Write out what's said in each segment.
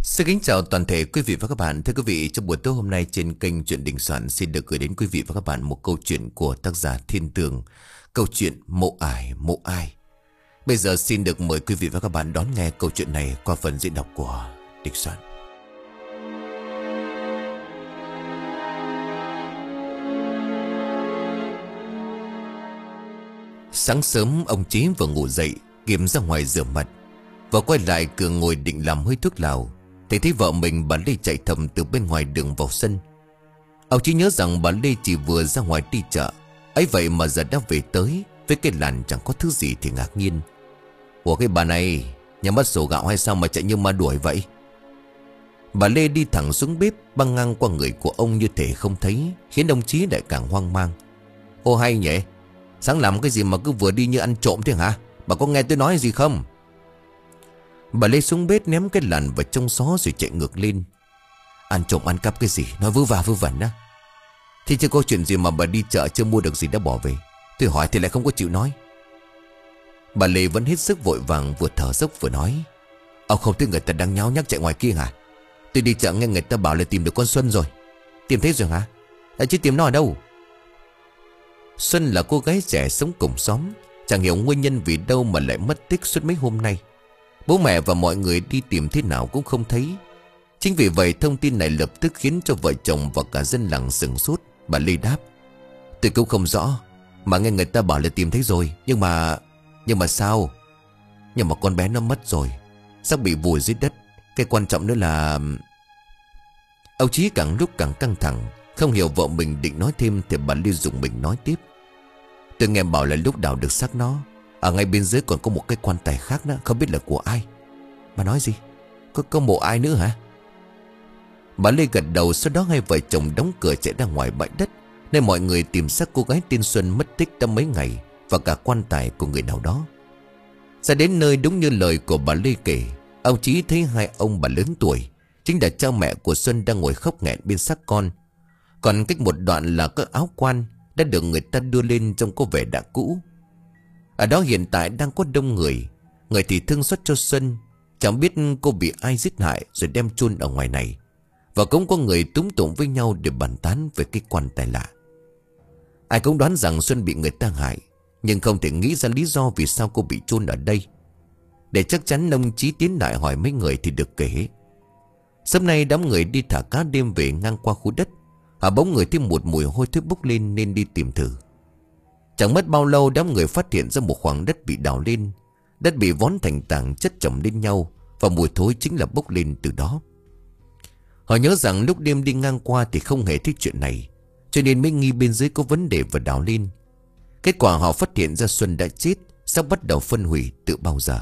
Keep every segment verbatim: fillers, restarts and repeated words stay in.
Xin kính chào toàn thể quý vị và các bạn. Thưa quý vị, trong buổi tối hôm nay trên kênh Chuyện Đình Soạn xin được gửi đến quý vị và các bạn một câu chuyện của tác giả Thiên Tường. Câu chuyện Mộ Ải Mộ Ai. Bây giờ xin được mời quý vị và các bạn đón nghe câu chuyện này qua phần diễn đọc của Đình Soạn. Sáng sớm ông Chí vừa ngủ dậy, Kiểm ra ngoài rửa mặt và quay lại cửa ngồi định làm hơi thuốc lào thì thấy vợ mình bà Lê chạy thầm từ bên ngoài đường vào sân. Ông Chí nhớ rằng bà Lê chỉ vừa ra ngoài đi chợ, ấy vậy mà giờ đã về tới với cái làn chẳng có thứ gì thì ngạc nhiên. Ủa cái bà này nhà mất sổ gạo hay sao mà chạy như ma đuổi vậy? Bà Lê đi thẳng xuống bếp, băng ngang qua người của ông như thể không thấy, khiến ông Chí lại càng hoang mang. Ô hay nhỉ, sáng làm cái gì mà cứ vừa đi như ăn trộm thế hả? Bà có nghe tôi nói gì không? Bà Lê xuống bếp ném cái làn vào trong xó rồi chạy ngược lên. Ăn trộm ăn cắp cái gì, nói vớ va vớ vẩn á. Thì chưa có chuyện gì mà bà đi chợ chưa mua được gì đã bỏ về. Tôi hỏi thì lại không có chịu nói. Bà Lê vẫn hết sức vội vàng, vừa thở dốc vừa nói. Ông không thấy người ta đang nháo nhác chạy ngoài kia hả? Tôi đi chợ nghe người ta bảo là tìm được con Xuân rồi. Tìm thấy rồi hả? À, chứ tìm nó ở đâu? Xuân là cô gái trẻ sống cùng xóm, chẳng hiểu nguyên nhân vì đâu mà lại mất tích suốt mấy hôm nay. Bố mẹ và mọi người đi tìm thế nào cũng không thấy. Chính vì vậy thông tin này lập tức khiến cho vợ chồng và cả dân làng sửng sốt. Bà Lê đáp. Tôi cũng không rõ, mà nghe người ta bảo là tìm thấy rồi. Nhưng mà... Nhưng mà sao? Nhưng mà con bé nó mất rồi, sắp bị vùi dưới đất. Cái quan trọng nữa là... Ông Chí càng lúc càng căng thẳng, không hiểu vợ mình định nói thêm thì bà Lê dùng mình nói tiếp. Tôi nghe bảo là lúc đào được xác nó, ở ngay bên dưới còn có một cái quan tài khác nữa, không biết là của ai. Bà nói gì? Có, có mộ ai nữa hả? Bà Lê gật đầu, sau đó hai vợ chồng đóng cửa chạy ra ngoài bãi đất, nơi mọi người tìm xác cô gái tên Xuân mất tích đã mấy ngày, và cả quan tài của người nào đó. Ra đến nơi đúng như lời của bà Lê kể, ông Chí thấy hai ông bà lớn tuổi, chính là cha mẹ của Xuân đang ngồi khóc nghẹn bên xác con. Còn cách một đoạn là cái áo quan đã được người ta đưa lên trông có vẻ đã cũ. Ở đó hiện tại đang có đông người. Người thì thương xót cho Xuân, chẳng biết cô bị ai giết hại rồi đem chôn ở ngoài này. Và cũng có người túm tụng với nhau để bàn tán về cái quan tài lạ. Ai cũng đoán rằng Xuân bị người ta hại, nhưng không thể nghĩ ra lý do vì sao cô bị chôn ở đây. Để chắc chắn, ông Chí tiến lại hỏi mấy người thì được kể. Sớm nay đám người đi thả cá đêm về ngang qua khu đất, họ bỗng người thấy một mùi hôi thối bốc lên nên đi tìm thử. Chẳng mất bao lâu đám người phát hiện ra một khoảng đất bị đào lên. Đất bị vón thành tảng chất chồng lên nhau, và mùi thối chính là bốc lên từ đó. Họ nhớ rằng lúc đêm đi ngang qua thì không hề thấy chuyện này, cho nên mới nghi bên dưới có vấn đề và đào lên. Kết quả họ phát hiện ra Xuân đã chết, sắp bắt đầu phân hủy từ bao giờ.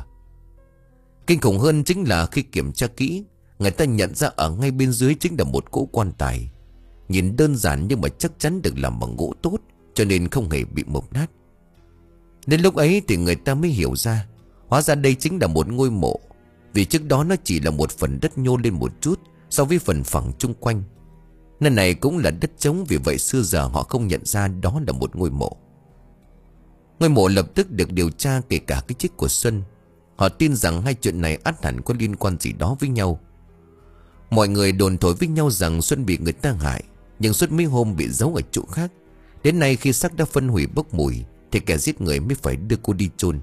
Kinh khủng hơn chính là khi kiểm tra kỹ, người ta nhận ra ở ngay bên dưới chính là một cỗ quan tài. Nhìn đơn giản nhưng mà chắc chắn được làm bằng gỗ tốt, cho nên không hề bị mục nát. Đến lúc ấy thì người ta mới hiểu ra, hóa ra đây chính là một ngôi mộ. Vì trước đó nó chỉ là một phần đất nhô lên một chút so với phần phẳng chung quanh. Nơi này cũng là đất trống, vì vậy xưa giờ họ không nhận ra đó là một ngôi mộ. Ngôi mộ lập tức được điều tra, kể cả cái chết của Xuân. Họ tin rằng hai chuyện này ắt hẳn có liên quan gì đó với nhau. Mọi người đồn thổi với nhau rằng Xuân bị người ta hại, nhưng suốt mấy hôm bị giấu ở chỗ khác. Đến nay khi xác đã phân hủy bốc mùi thì kẻ giết người mới phải đưa cô đi chôn.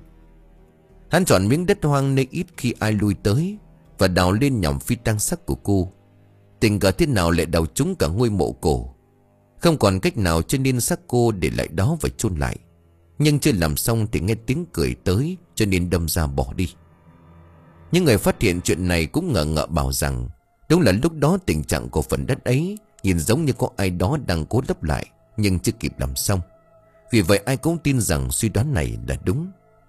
Hắn chọn miếng đất hoang nơi ít khi ai lui tới và đào lên nhằm phi tang xác của cô. Tình cờ thế nào lại đào trúng cả ngôi mộ cổ. Không còn cách nào cho nên xác cô để lại đó và chôn lại. Nhưng chưa làm xong thì nghe tiếng cười tới, cho nên đâm ra bỏ đi. Những người phát hiện chuyện này cũng ngờ ngợ bảo rằng đúng là lúc đó tình trạng của phần đất ấy nhìn giống như có ai đó đang cố lấp lại, nhưng chưa kịp làm xong. Vì vậy ai cũng tin rằng suy đoán này là đúng.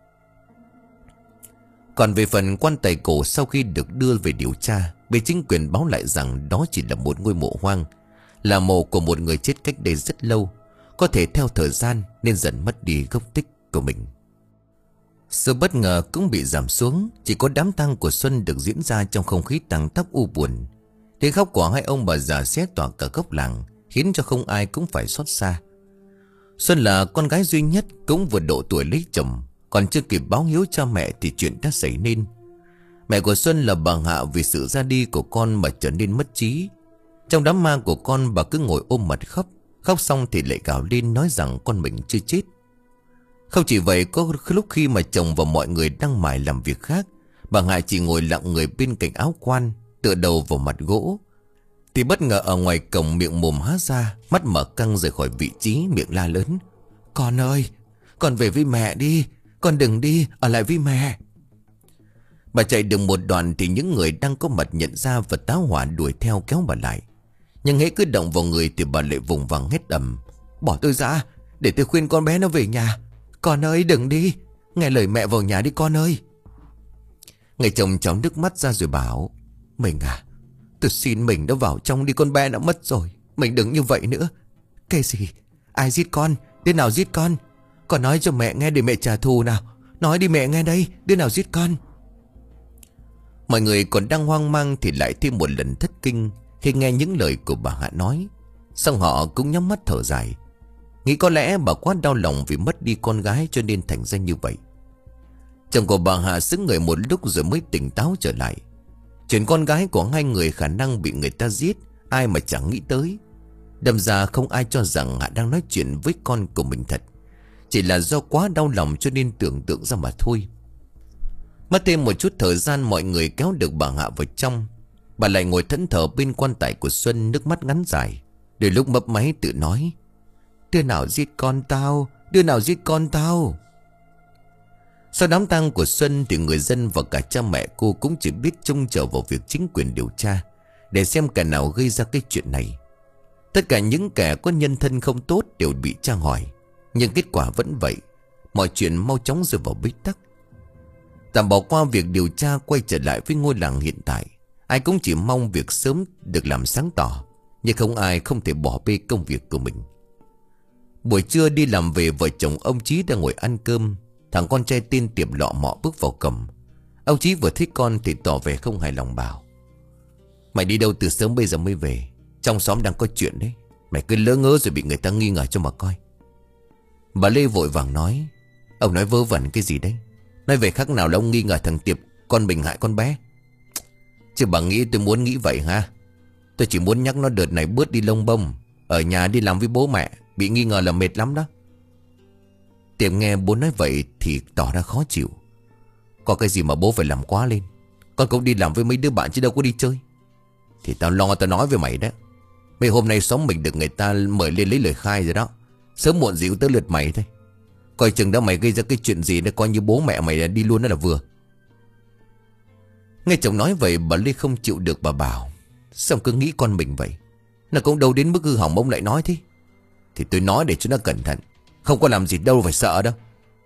Còn về phần quan tài cổ, sau khi được đưa về điều tra, bên chính quyền báo lại rằng đó chỉ là một ngôi mộ hoang, là mộ của một người chết cách đây rất lâu, có thể theo thời gian nên dần mất đi gốc tích của mình. Sự bất ngờ cũng bị giảm xuống, chỉ có đám tang của Xuân được diễn ra trong không khí tang tóc u buồn. Tiếng khóc của hai ông bà già xé tỏa cả góc làng, khiến cho không ai cũng phải xót xa. Xuân là con gái duy nhất, cũng vừa độ tuổi lấy chồng, còn chưa kịp báo hiếu cha mẹ thì chuyện đã xảy nên. Mẹ của Xuân là bà Hạ vì sự ra đi của con mà trở nên mất trí. Trong đám ma của con, bà cứ ngồi ôm mặt khóc. Khóc xong thì lại gào lên nói rằng con mình chưa chết. Không chỉ vậy, có lúc khi mà chồng và mọi người đang mải làm việc khác, bà Hạ chỉ ngồi lặng người bên cạnh áo quan, tựa đầu vào mặt gỗ, thì bất ngờ ở ngoài cổng miệng mồm há ra, mắt mở căng rời khỏi vị trí, miệng la lớn: "Con ơi, con về với mẹ đi, con đừng đi, ở lại với mẹ." Bà chạy được một đoạn thì những người đang có mặt nhận ra và táo hỏa đuổi theo kéo bà lại. Nhưng hễ cứ động vào người thì bà lại vùng vằng hét ầm: "Bỏ tôi ra, để tôi khuyên con bé nó về nhà. Con ơi đừng đi, nghe lời mẹ vào nhà đi con ơi." Người chồng cháu nước mắt ra rồi bảo: "Mình à, tôi xin mình nó vào trong đi, con bé nó mất rồi. Mình đừng như vậy nữa." "Cái gì? Ai giết con? Đứa nào giết con? Con nói cho mẹ nghe để mẹ trả thù nào. Nói đi mẹ nghe đây, đứa nào giết con?" Mọi người còn đang hoang mang thì lại thêm một lần thất kinh khi nghe những lời của bà Hạ nói. Xong họ cũng nhắm mắt thở dài, nghĩ có lẽ bà quá đau lòng vì mất đi con gái cho nên thành ra như vậy. Chồng của bà Hạ sững người một lúc rồi mới tỉnh táo trở lại. Chuyện con gái của hai người khả năng bị người ta giết, ai mà chẳng nghĩ tới. Đâm ra không ai cho rằng Hạ đang nói chuyện với con của mình thật, chỉ là do quá đau lòng cho nên tưởng tượng ra mà thôi. Mất thêm một chút thời gian, mọi người kéo được bà Hạ vào trong. Bà lại ngồi thẫn thờ bên quan tài của Xuân, nước mắt ngắn dài, đôi lúc mấp máy tự nói: "Đứa nào giết con tao? Đứa nào giết con tao?" Sau đám tang của Xuân thì người dân và cả cha mẹ cô cũng chỉ biết trông chờ vào việc chính quyền điều tra để xem kẻ nào gây ra cái chuyện này. Tất cả những kẻ có nhân thân không tốt đều bị tra hỏi, nhưng kết quả vẫn vậy, mọi chuyện mau chóng rơi vào bế tắc. Tạm bỏ qua việc điều tra, quay trở lại với ngôi làng hiện tại, ai cũng chỉ mong việc sớm được làm sáng tỏ, nhưng không ai không thể bỏ bê công việc của mình. Buổi trưa đi làm về, vợ chồng ông Chí đang ngồi ăn cơm. Thằng con trai tên Tiệp lọ mọ bước vào cổng. Ông Chí vừa thấy con thì tỏ vẻ không hài lòng bảo: "Mày đi đâu từ sớm bây giờ mới về? Trong xóm đang có chuyện đấy, mày cứ lỡ ngớ rồi bị người ta nghi ngờ cho mà coi." Bà Lê vội vàng nói: "Ông nói vớ vẩn cái gì đấy? Nói về khác nào là ông nghi ngờ thằng Tiệp con mình hại con bé? Chứ bà nghĩ tôi muốn nghĩ vậy ha? Tôi chỉ muốn nhắc nó đợt này bớt đi lông bông, ở nhà đi làm với bố mẹ, bị nghi ngờ là mệt lắm đó." Tiệp nghe bố nói vậy thì tỏ ra khó chịu: "Có cái gì mà bố phải làm quá lên? Con cũng đi làm với mấy đứa bạn chứ đâu có đi chơi." "Thì tao lo tao nói với mày đó. Mấy hôm nay xóm mình được người ta mời lên lấy lời khai rồi đó. Sớm muộn gì cũng tới lượt mày thôi. Coi chừng đó mày gây ra cái chuyện gì đó coi như bố mẹ mày đi luôn đó là vừa." Nghe chồng nói vậy, bà Lê không chịu được, bà bảo: "Sao cứ nghĩ con mình vậy? Nó cũng đâu đến mức hư hỏng ông lại nói thế." "Thì tôi nói để cho nó cẩn thận, không có làm gì đâu phải sợ đâu."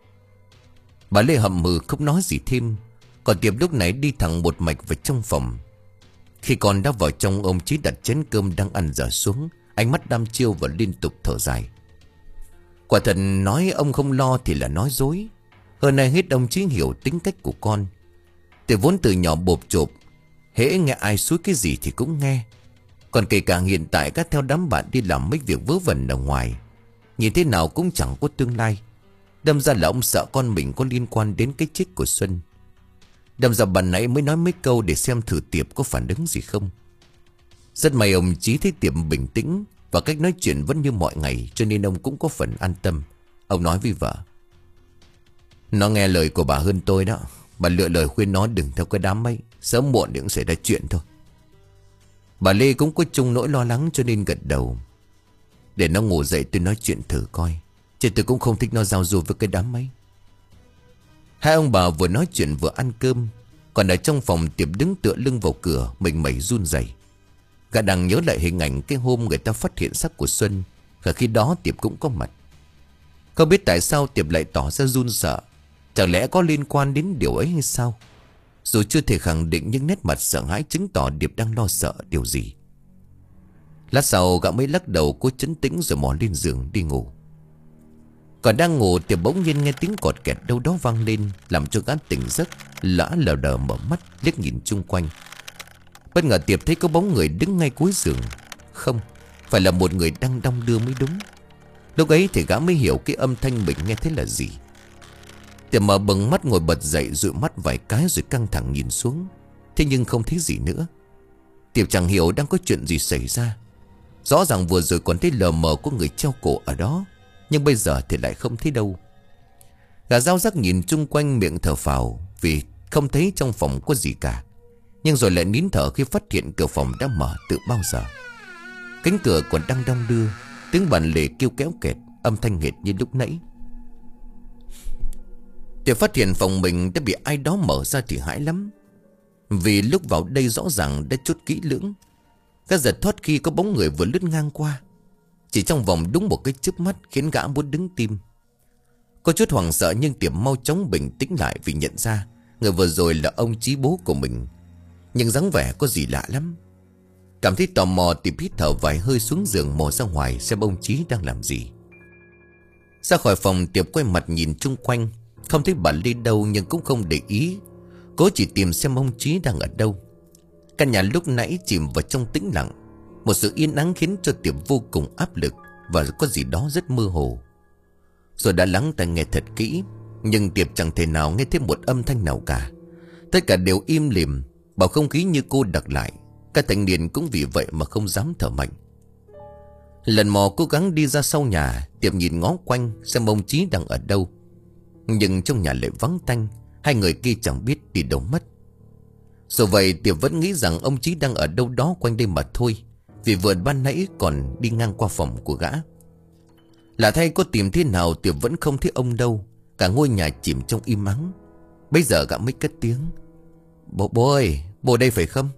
Bà Lê hậm hừ không nói gì thêm. Còn Tiệp lúc nãy đi thẳng một mạch vào trong phòng. Khi con đã vào trong, ông Chí đặt chén cơm đang ăn dở xuống, ánh mắt đăm chiêu và liên tục thở dài. Quả thật nói ông không lo thì là nói dối. Hơn ai hết ông Chí hiểu tính cách của con. Từ vốn từ nhỏ bộp chộp, hễ nghe ai xúi cái gì thì cũng nghe. Còn kể cả hiện tại các theo đám bạn đi làm mấy việc vớ vẩn ở ngoài, nhìn thế nào cũng chẳng có tương lai. Đâm ra là ông sợ con mình có liên quan đến cái chết của Xuân. Đâm ra bà nãy mới nói mấy câu để xem thử Tiệp có phản ứng gì không. Rất may ông Chí thấy Tiệp bình tĩnh và cách nói chuyện vẫn như mọi ngày, cho nên ông cũng có phần an tâm. Ông nói với vợ: "Nó nghe lời của bà hơn tôi đó. Bà lựa lời khuyên nó đừng theo cái đám ấy, sớm muộn cũng xảy ra chuyện thôi." Bà Lê cũng có chung nỗi lo lắng cho nên gật đầu: "Để nó ngủ dậy tôi nói chuyện thử coi, chứ tôi cũng không thích nó giao du với cái đám ấy." Hai ông bà vừa nói chuyện vừa ăn cơm. Còn ở trong phòng, Tiệp đứng tựa lưng vào cửa, mình mẩy run rẩy. Gã đang nhớ lại hình ảnh cái hôm người ta phát hiện xác của Xuân, và khi đó Tiệp cũng có mặt. Không biết tại sao Tiệp lại tỏ ra run sợ. Chẳng lẽ có liên quan đến điều ấy hay sao? Dù chưa thể khẳng định, nhưng nét mặt sợ hãi chứng tỏ Tiệp đang lo sợ điều gì. Lát sau gã mới lắc đầu cố trấn tĩnh rồi mò lên giường đi ngủ. Còn đang ngủ, Tiệp bỗng nhiên nghe tiếng cọt kẹt đâu đó vang lên, làm cho gã tỉnh giấc. Lã lờ đờ mở mắt liếc nhìn chung quanh. Bất ngờ Tiệp thấy có bóng người đứng ngay cuối giường. Không, phải là một người đang đong đưa mới đúng. Lúc ấy thì gã mới hiểu cái âm thanh mình nghe thấy là gì. Tiệp mở bừng mắt ngồi bật dậy, dụi mắt vài cái rồi căng thẳng nhìn xuống. Thế nhưng không thấy gì nữa. Tiệp chẳng hiểu đang có chuyện gì xảy ra. Rõ ràng vừa rồi còn thấy lờ mờ có người treo cổ ở đó, nhưng bây giờ thì lại không thấy đâu. Gã Dao Giác nhìn chung quanh miệng thở phào vì không thấy trong phòng có gì cả. Nhưng rồi lại nín thở khi phát hiện cửa phòng đã mở từ bao giờ. Cánh cửa còn đang đong đưa, tiếng bàn lề kêu kéo kẹt, âm thanh hệt như lúc nãy. Tiệp phát hiện phòng mình đã bị ai đó mở ra thì hãi lắm. Vì lúc vào đây rõ ràng đã chốt kỹ lưỡng. Gã giật thoát khi có bóng người vừa lướt ngang qua. Chỉ trong vòng đúng một cái chớp mắt khiến gã muốn đứng tim. Có chút hoảng sợ nhưng Tiệp mau chóng bình tĩnh lại vì nhận ra người vừa rồi là ông Chí, bố của mình. Nhưng dáng vẻ có gì lạ lắm. Cảm thấy tò mò Tiệp hít thở vài hơi xuống giường mò ra ngoài xem ông Chí đang làm gì. Ra khỏi phòng, Tiệp quay mặt nhìn chung quanh. Không thấy bà Lê đâu nhưng cũng không để ý. Cố chỉ tìm xem ông Chí đang ở đâu. Căn nhà lúc nãy chìm vào trong tĩnh lặng. Một sự yên ắng khiến cho Tiệp vô cùng áp lực. Và có gì đó rất mơ hồ. Rồi đã lắng tai nghe thật kỹ, nhưng Tiệp chẳng thể nào nghe thêm một âm thanh nào cả. Tất cả đều im lìm, bầu không khí như cô đặc lại. Các thanh niên cũng vì vậy mà không dám thở mạnh. Lần mò cố gắng đi ra sau nhà, Tiệp nhìn ngó quanh xem ông Chí đang ở đâu. Nhưng trong nhà lại vắng tanh. Hai người kia chẳng biết đi đâu mất. Dù vậy Tiệp vẫn nghĩ rằng ông Chí đang ở đâu đó quanh đây mà thôi. Vì vừa ban nãy còn đi ngang qua phòng của gã. Lạ thay có tìm thế nào Tiệp vẫn không thấy ông đâu. Cả ngôi nhà chìm trong im ắng. Bây giờ gã mới cất tiếng: Bố, bố ơi, bố đây phải không?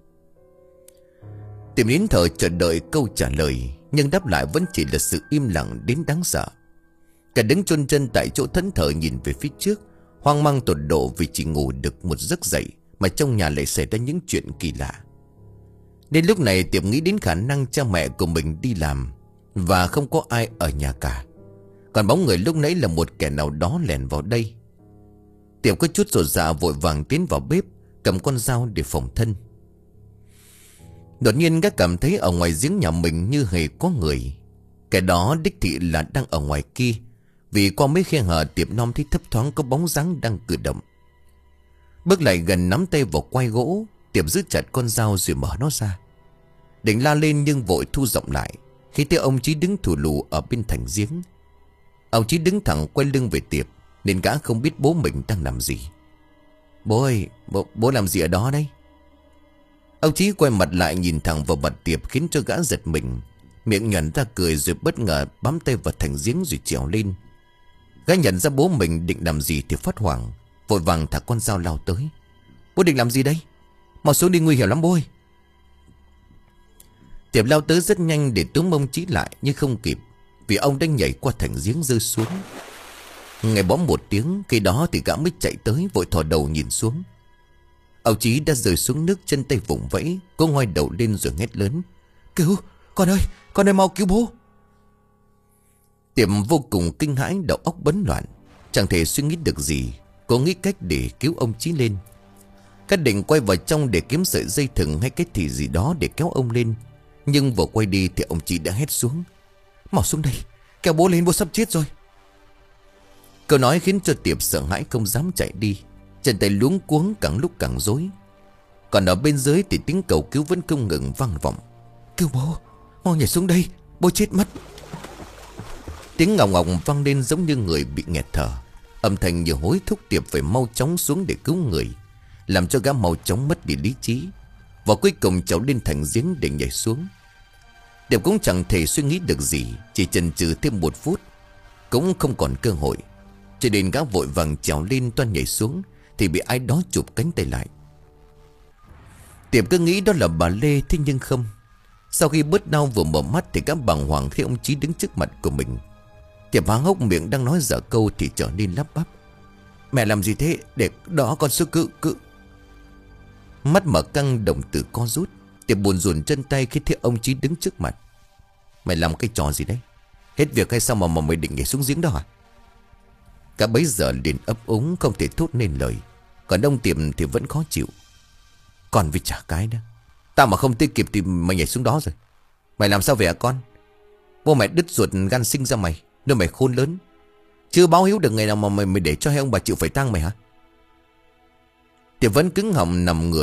Tiệp nín thở chờ đợi câu trả lời. Nhưng đáp lại vẫn chỉ là sự im lặng đến đáng sợ. Cả đứng chôn chân tại chỗ thẫn thờ nhìn về phía trước, hoang mang tột độ vì chỉ ngủ được một giấc dậy mà trong nhà lại xảy ra những chuyện kỳ lạ. Đến lúc này Tiệp nghĩ đến khả năng cha mẹ của mình đi làm và không có ai ở nhà cả. Còn bóng người lúc nãy là một kẻ nào đó lèn vào đây. Tiệp có chút rột dạ vội vàng tiến vào bếp, cầm con dao để phòng thân. Đột nhiên gã cảm thấy ở ngoài giếng nhà mình như hề có người. Kẻ đó đích thị là đang ở ngoài kia. Vì qua mấy khe hở Tiệp nom thấy thấp thoáng có bóng dáng đang cử động. Bước lại gần nắm tay vào quai gỗ, Tiệp giữ chặt con dao rồi mở nó ra. Định la lên nhưng vội thu giọng lại khi thấy ông Chí đứng thù lù ở bên thành giếng. Ông Chí đứng thẳng quay lưng về Tiệp, nên gã không biết bố mình đang làm gì. Bố ơi, bố, bố làm gì ở đó đấy? Ông Chí quay mặt lại nhìn thẳng vào mặt Tiệp khiến cho gã giật mình. Miệng nhoẻn ra cười rồi bất ngờ bám tay vào thành giếng rồi trèo lên. Gã nhận ra bố mình định làm gì thì phát hoảng, vội vàng thả con dao lao tới. Bố định làm gì đây? Mau xuống đi, nguy hiểm lắm bố ơi. Tiệp lao tới rất nhanh để túm ông Chí lại nhưng không kịp, vì ông đã nhảy qua thành giếng rơi xuống. Nghe bóng một tiếng, khi đó thì gã mới chạy tới vội thò đầu nhìn xuống. Ông Chí đã rơi xuống nước, chân tay vùng vẫy. Cô ngoái đầu lên rồi hét lớn: Cứu, con ơi, con ơi mau cứu bố. Tiệp vô cùng kinh hãi, đầu óc bấn loạn, chẳng thể suy nghĩ được gì. Cô nghĩ cách để cứu ông Chí lên. Các định quay vào trong để kiếm sợi dây thừng hay cái thì gì đó để kéo ông lên. Nhưng vừa quay đi thì ông Chí đã hét xuống: Mau xuống đây, kéo bố lên, bố sắp chết rồi. Câu nói khiến cho Tiệp sợ hãi không dám chạy đi. Chân tay luống cuống càng lúc càng rối. Còn ở bên dưới thì tiếng cầu cứu vẫn không ngừng vang vọng: Cứu bố, mau nhảy xuống đây, bố chết mất. Tiếng ngọng ngọng vang lên giống như người bị nghẹt thở. Âm thanh như hối thúc Tiệp phải mau chóng xuống để cứu người, làm cho gã mau chóng mất đi lý trí. Và cuối cùng cháu lên thành giếng để nhảy xuống. Tiệp cũng chẳng thể suy nghĩ được gì, chỉ chần chừ thêm một phút cũng không còn cơ hội. Cho nên gã vội vàng trèo lên toan nhảy xuống thì bị ai đó chụp cánh tay lại. Tiệp cứ nghĩ đó là bà Lê, thế nhưng không. Sau khi bớt đau vừa mở mắt thì gã bàng hoàng khi ông Chí đứng trước mặt của mình. Tiệp há hốc miệng đang nói dở câu thì trở nên lắp bắp: Mẹ làm gì thế? Để đó con sư cự cự. Mắt mở căng, đồng tử co rút. Tiệp buồn rùn chân tay khi thấy ông Chí đứng trước mặt. Mày làm cái trò gì đấy? Hết việc hay sao mà mà mày định nhảy xuống giếng đó à? Cả bấy giờ liền ấp úng không thể thốt nên lời. Còn ông Tiệp thì vẫn khó chịu: Còn với chả cái đó, tao mà không tiết kịp thì mày nhảy xuống đó rồi. Mày làm sao vậy hả con? Bố mày đứt ruột gan sinh ra mày, nơi mày khôn lớn. Chưa báo hiếu được ngày nào mà mày, mày để cho hai ông bà chịu phải tang mày hả? Tiệp vẫn cứng họng nằm ngửa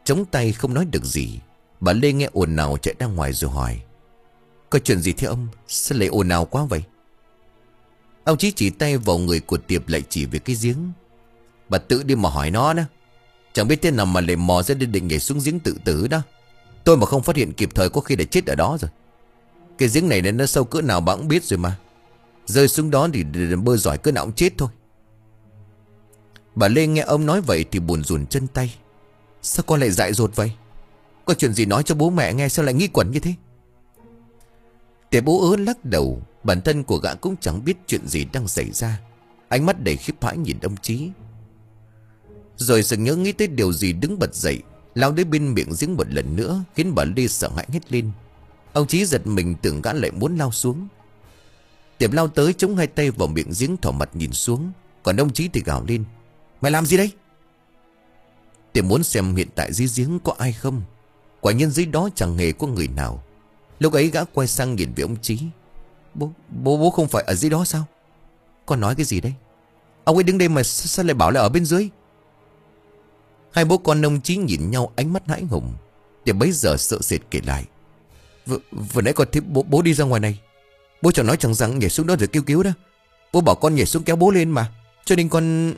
chống tay không nói được gì. Bà Lê nghe ồn ào chạy ra ngoài rồi hỏi: có chuyện gì thế ông? Sao lại ồn ào quá vậy? Ông Chí chỉ tay vào người của Tiệp, lại chỉ về cái giếng. Bà tự đi mà hỏi nó đó. Chẳng biết thế nào mà lại mò ra định nhảy xuống giếng tự tử đó. Tôi mà không phát hiện kịp thời có khi đã chết ở đó rồi. Cái giếng này nó sâu cỡ nào bà cũng biết rồi mà. Rơi xuống đó thì bơi giỏi cỡ nào cũng chết thôi. Bà Lê nghe ông nói vậy thì buồn rùn chân tay. Sao con lại dại dột vậy? Có chuyện gì nói cho bố mẹ nghe, sao lại nghĩ quẩn như thế? Tiệp bố ớ lắc đầu. Bản thân của gã cũng chẳng biết chuyện gì đang xảy ra. Ánh mắt đầy khiếp hãi nhìn ông Chí. Rồi sực nhớ nghĩ tới điều gì, đứng bật dậy, lao đến bên miệng giếng một lần nữa, khiến bà Lê sợ hãi hét lên. Ông Chí giật mình tưởng gã lại muốn lao xuống. Tiệp lao tới chống hai tay vào miệng giếng, thỏ mặt nhìn xuống. Còn ông Chí thì gào lên: mày làm gì đấy? Tiệp muốn xem hiện tại dưới giếng có ai không. Quả nhiên dưới đó chẳng hề có người nào. Lúc ấy gã quay sang nhìn về ông Chí: Bố, bố, bố không phải ở dưới đó sao? Con nói cái gì đấy? Ông ấy đứng đây mà sao lại bảo là ở bên dưới? Hai bố con ông Chí nhìn nhau, ánh mắt hãi hùng. Tiệp bấy giờ sợ sệt kể lại: Vừa, vừa nãy con thấy bố, bố đi ra ngoài này. Bố chẳng nói chẳng rằng nhảy xuống đó rồi kêu cứu đó. Bố bảo con nhảy xuống kéo bố lên mà, cho nên con...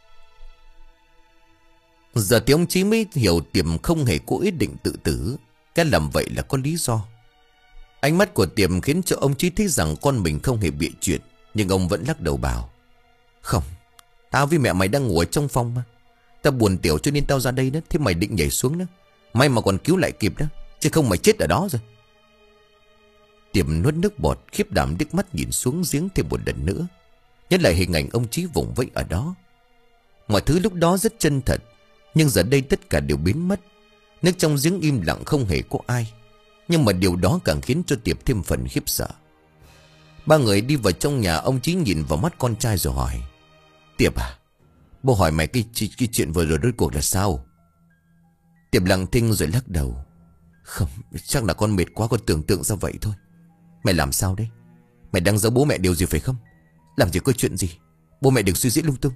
Giờ thì ông Chí mới hiểu Tiệp không hề có ý định tự tử. Cái làm vậy là có lý do. Ánh mắt của Tiệp khiến cho ông Chí thấy rằng con mình không hề bịa chuyện. Nhưng ông vẫn lắc đầu bảo: không, tao với mẹ mày đang ngồi trong phòng mà. Tao buồn tiểu cho nên tao ra đây đó. Thế mày định nhảy xuống đó, may mà còn cứu lại kịp đó, chứ không mày chết ở đó rồi. Tiệp nuốt nước bọt, khiếp đảm đứt mắt nhìn xuống giếng thêm một lần nữa. Nhớ lại hình ảnh ông Chí vùng vẫy ở đó. Mọi thứ lúc đó rất chân thật, nhưng giờ đây tất cả đều biến mất. Nước trong giếng im lặng, không hề có ai. Nhưng mà điều đó càng khiến cho Tiệp thêm phần khiếp sợ. Ba người đi vào trong nhà. Ông Chí nhìn vào mắt con trai rồi hỏi: Tiệp à, bố hỏi mày cái, cái, cái chuyện vừa rồi rốt cuộc là sao? Tiệp lặng thinh rồi lắc đầu: không, chắc là con mệt quá, con tưởng tượng ra vậy thôi. Mày làm sao đấy? Mày đang giấu bố mẹ điều gì phải không? Làm gì có chuyện gì, bố mẹ đừng suy diễn lung tung.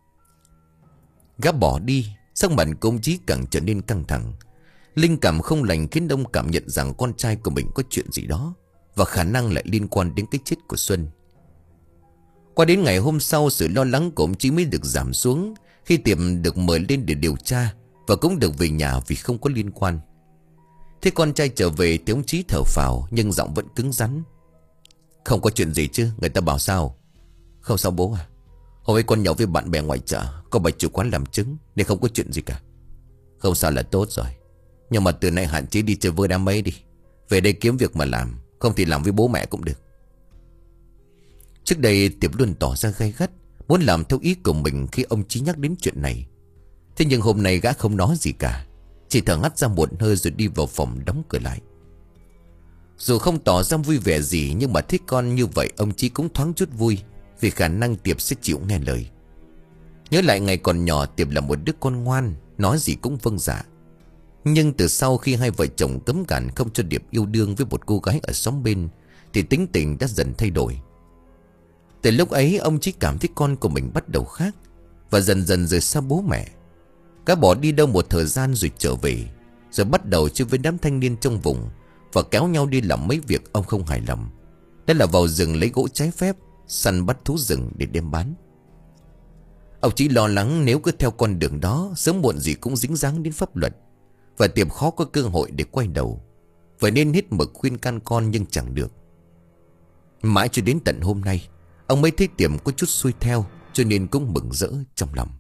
Gã bỏ đi. Sắc mặt của ông Chí càng trở nên căng thẳng. Linh cảm không lành khiến ông cảm nhận rằng con trai của mình có chuyện gì đó, và khả năng lại liên quan đến cái chết của Xuân. Qua đến ngày hôm sau, sự lo lắng của ông Chí mới được giảm xuống khi Tiệp được mời lên để điều tra, và cũng được về nhà vì không có liên quan. Thế con trai trở về thì ông Chí thở phào, nhưng giọng vẫn cứng rắn: không có chuyện gì chứ, người ta bảo sao? Không sao bố à, hôm ấy con nhậu với bạn bè ngoài chợ, có bà chủ quán làm chứng, nên không có chuyện gì cả. Không sao là tốt rồi. Nhưng mà từ nay hạn chế đi chơi với đám mấy đi. Về đây kiếm việc mà làm, không thì làm với bố mẹ cũng được. Trước đây Tiệp luôn tỏ ra gay gắt, muốn làm theo ý của mình khi ông Chí nhắc đến chuyện này. Thế nhưng hôm nay gã không nói gì cả, chỉ thở hắt ra một hơi rồi đi vào phòng đóng cửa lại. Dù không tỏ ra vui vẻ gì, nhưng mà thích con như vậy, ông Chí cũng thoáng chút vui, vì khả năng Tiệp sẽ chịu nghe lời. Nhớ lại ngày còn nhỏ, Tiệp là một đứa con ngoan, nói gì cũng vâng dạ. Nhưng từ sau khi hai vợ chồng cấm cản không cho Tiệp yêu đương với một cô gái ở xóm bên, thì tính tình đã dần thay đổi. Từ lúc ấy ông Chí cảm thấy con của mình bắt đầu khác, và dần dần rời xa bố mẹ. Cả bỏ đi đâu một thời gian rồi trở về, rồi bắt đầu chơi với đám thanh niên trong vùng, và kéo nhau đi làm mấy việc ông không hài lòng. Đó là vào rừng lấy gỗ trái phép, săn bắt thú rừng để đem bán. Ông Chí lo lắng nếu cứ theo con đường đó, sớm muộn gì cũng dính dáng đến pháp luật, và Tiệp khó có cơ hội để quay đầu. Vậy nên hết mực khuyên can con nhưng chẳng được. Mãi cho đến tận hôm nay, ông mới thấy Tiệp có chút xuôi theo, cho nên cũng mừng rỡ trong lòng.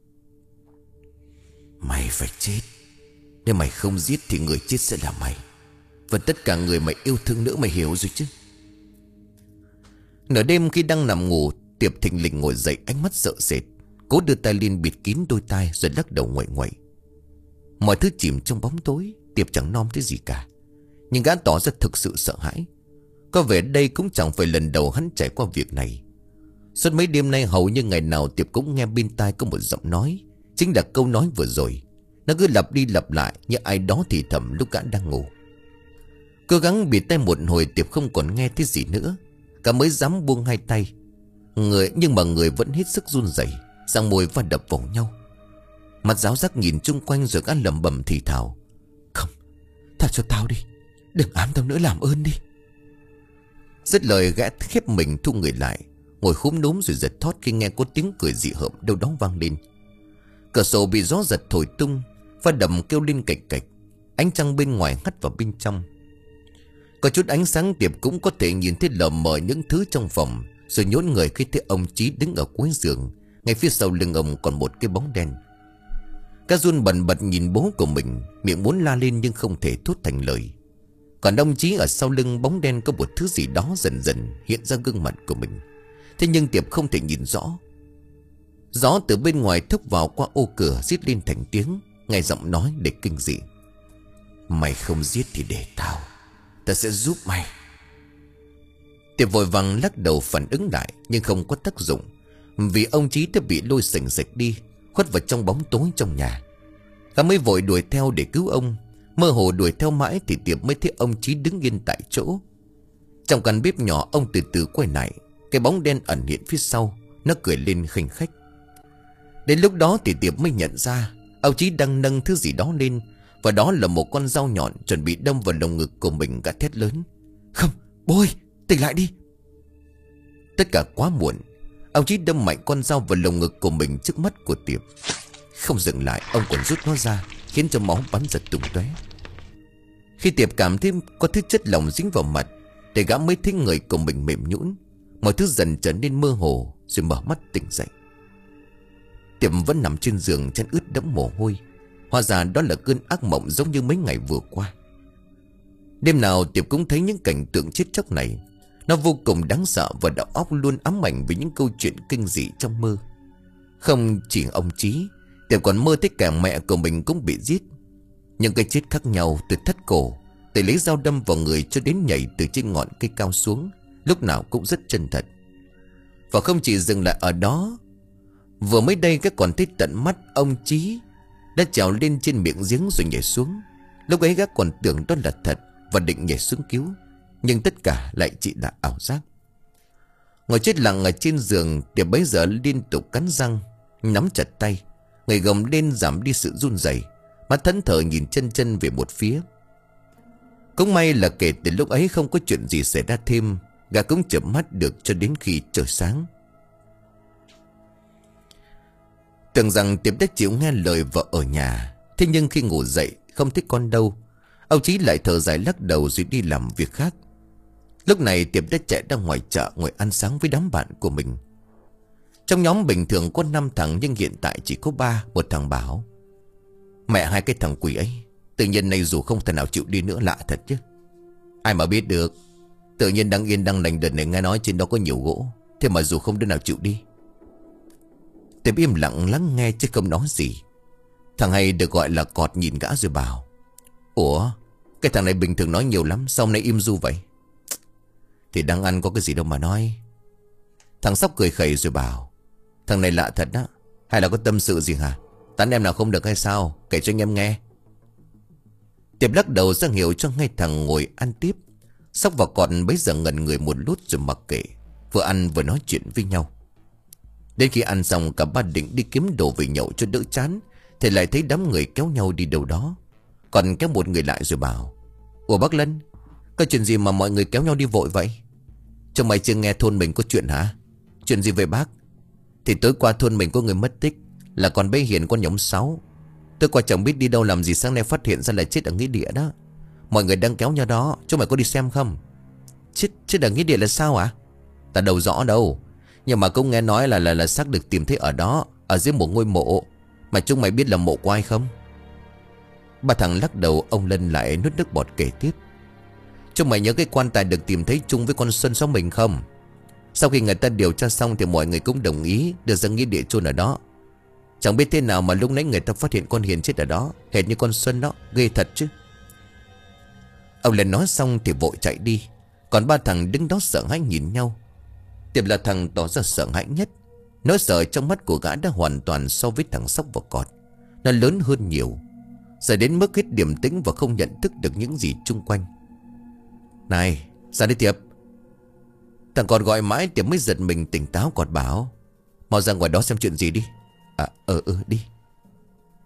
Mày phải chết. Nếu mày không giết thì người chết sẽ là mày, và tất cả người mày yêu thương nữa, mày hiểu rồi chứ? Nửa đêm khi đang nằm ngủ, Tiệp thình lình ngồi dậy, ánh mắt sợ sệt, cố đưa tay lên bịt kín đôi tai rồi lắc đầu nguậy nguậy. Mọi thứ chìm trong bóng tối, Tiệp chẳng nom thấy gì cả. Nhưng gã tỏ ra thực sự sợ hãi. Có vẻ đây cũng chẳng phải lần đầu hắn trải qua việc này. Suốt mấy đêm nay hầu như ngày nào Tiệp cũng nghe bên tai có một giọng nói, chính là câu nói vừa rồi. Nó cứ lặp đi lặp lại như ai đó thì thầm lúc gã đang ngủ. Cố gắng bịt tay một hồi, Tiệp không còn nghe thấy gì nữa. Cả mới dám buông hai tay người, nhưng mà người vẫn hết sức run rẩy, răng môi va đập vào nhau. Mặt giáo giác nhìn chung quanh rồi gã lẩm bẩm thì thào: Không, tha cho tao đi, đừng ám tao nữa, làm ơn đi. Dứt lời gã khép mình thu người lại, ngồi khúm núm rồi giật thót khi nghe có tiếng cười dị hợm đâu đó vang lên. Cửa sổ bị gió giật thổi tung, và đầm kêu lên cạch cạch. Ánh trăng bên ngoài hắt vào bên trong. Có chút ánh sáng Tiệp cũng có thể nhìn thấy lờ mờ những thứ trong phòng. Rồi nhốn người khi thấy ông Chí đứng ở cuối giường. Ngay phía sau lưng ông còn một cái bóng đen. Cá run bần bật nhìn bố của mình, miệng muốn la lên nhưng không thể thốt thành lời. Còn ông Chí ở sau lưng bóng đen có một thứ gì đó dần dần hiện ra gương mặt của mình. Thế nhưng Tiệp không thể nhìn rõ. Gió từ bên ngoài thốc vào qua ô cửa, rít lên thành tiếng, nghe giọng nói để kinh dị: Mày không giết thì để tao, tao sẽ giúp mày. Tiệp vội vàng lắc đầu phản ứng lại, nhưng không có tác dụng, vì ông Chí đã bị lôi sành sạch đi, khuất vào trong bóng tối trong nhà. Gã mới vội đuổi theo để cứu ông. Mơ hồ đuổi theo mãi thì Tiệp mới thấy ông Chí đứng yên tại chỗ. Trong căn bếp nhỏ, ông từ từ quay lại. Cái bóng đen ẩn hiện phía sau, nó cười lên khinh khách. Đến lúc đó thì Tiệp mới nhận ra ông Chí đang nâng thứ gì đó lên, và đó là một con dao nhọn chuẩn bị đâm vào lồng ngực của mình. Gã thét lớn: Không, bố ơi, tỉnh lại đi. Tất cả quá muộn. Ông Chí đâm mạnh con dao vào lồng ngực của mình trước mắt của Tiệp. Không dừng lại, ông còn rút nó ra, khiến cho máu bắn giật tung tóe. Khi Tiệp cảm thấy có thứ chất lỏng dính vào mặt, thì gã mới thấy người của mình mềm nhũn, mọi thứ dần trở nên mơ hồ. Rồi mở mắt tỉnh dậy. Tiệp vẫn nằm trên giường, chân ướt đẫm mồ hôi. Hóa ra đó là cơn ác mộng giống như mấy ngày vừa qua. Đêm nào Tiệp cũng thấy những cảnh tượng chết chóc này. Nó vô cùng đáng sợ, và đầu óc luôn ám ảnh với những câu chuyện kinh dị trong mơ. Không chỉ ông Chí, Tiệp còn mơ thấy cả mẹ của mình cũng bị giết. Những cái chết khác nhau, từ thắt cổ, từ lấy dao đâm vào người, cho đến nhảy từ trên ngọn cây cao xuống, lúc nào cũng rất chân thật. Và không chỉ dừng lại ở đó. Vừa mới đây các còn thấy tận mắt ông Chí đã trèo lên trên miệng giếng rồi nhảy xuống. Lúc ấy các còn tưởng đó là thật, và định nhảy xuống cứu, nhưng tất cả lại chỉ là ảo giác. Ngồi chết lặng ở trên giường, Tiệp bấy giờ liên tục cắn răng, nắm chặt tay, người gồng lên giảm đi sự run rẩy, mắt thẫn thờ nhìn chân chân về một phía. Cũng may là kể từ lúc ấy không có chuyện gì xảy ra thêm. Gã cũng chợp mắt được cho đến khi trời sáng. Tưởng rằng Tiệp đã chịu nghe lời vợ ở nhà. Thế nhưng khi ngủ dậy không thấy con đâu, ông Chí lại thở dài lắc đầu rồi đi làm việc khác. Lúc này Tiệp đã chạy ra ngoài chợ ngồi ăn sáng với đám bạn của mình. Trong nhóm bình thường có năm thằng, nhưng hiện tại chỉ có ba. Một thằng bảo: Mẹ hai cái thằng quỷ ấy, tự nhiên này dù không thể nào chịu đi nữa, lạ thật chứ. Ai mà biết được, tự nhiên đang yên đang lành đợt này nghe nói trên đó có nhiều gỗ, thế mà dù không đứa nào chịu đi. Tiệp im lặng lắng nghe chứ không nói gì. Thằng hay được gọi là Cọt nhìn gã rồi bảo: Ủa, cái thằng này bình thường nói nhiều lắm, sao hôm nay im ru vậy? Thì đang ăn có cái gì đâu mà nói. Thằng Sóc cười khẩy rồi bảo: Thằng này lạ thật đó, hay là có tâm sự gì hả? Tán em nào không được hay sao? Kể cho anh em nghe. Tiệp lắc đầu ra hiệu cho ngay thằng ngồi ăn tiếp. Sóc và Cọt bấy giờ ngẩn người một lút rồi mặc kệ, vừa ăn vừa nói chuyện với nhau. Đến khi ăn xong, cả ba định đi kiếm đồ về nhậu cho đỡ chán, thì lại thấy đám người kéo nhau đi đâu đó. Còn kéo một người lại rồi bảo: Ủa bác Lân, có chuyện gì mà mọi người kéo nhau đi vội vậy? Trong mày chưa nghe thôn mình có chuyện hả? Chuyện gì vậy bác? Thì tối qua thôn mình có người mất tích, là con bé Hiền con nhóm sáu. Tôi qua chẳng biết đi đâu làm gì, sáng nay phát hiện ra là chết ở nghĩa địa đó. Mọi người đang kéo nhau đó, chúng mày có đi xem không? Chết, chết ở nghĩa địa là sao ạ? À? Ta đâu rõ đâu, nhưng mà cũng nghe nói là là là xác được tìm thấy ở đó, ở dưới một ngôi mộ. Mà chúng mày biết là mộ của ai không? Ba thằng lắc đầu. Ông Lân lại nuốt nước bọt kể tiếp: Chúng mày nhớ cái quan tài được tìm thấy chung với con Xuân xóm mình không? Sau khi người ta điều tra xong thì mọi người cũng đồng ý đưa ra nghĩa địa chôn ở đó. Chẳng biết thế nào mà lúc nãy người ta phát hiện con Hiền chết ở đó, hệt như con Xuân đó, ghê thật chứ. Ông Lân nói xong thì vội chạy đi. Còn ba thằng đứng đó sợ hãi nhìn nhau. Tiệp là thằng tỏ ra sợ hãi nhất. Nỗi sợ trong mắt của gã đã hoàn toàn so với thằng Sóc và Cọt. Nó lớn hơn nhiều, sợ đến mức hết điềm tĩnh và không nhận thức được những gì chung quanh. Này, ra đi Tiệp. Thằng Cọt gọi mãi Tiệp mới giật mình tỉnh táo. Cọt bảo: Mau ra ngoài đó xem chuyện gì đi. À ờ ừ đi.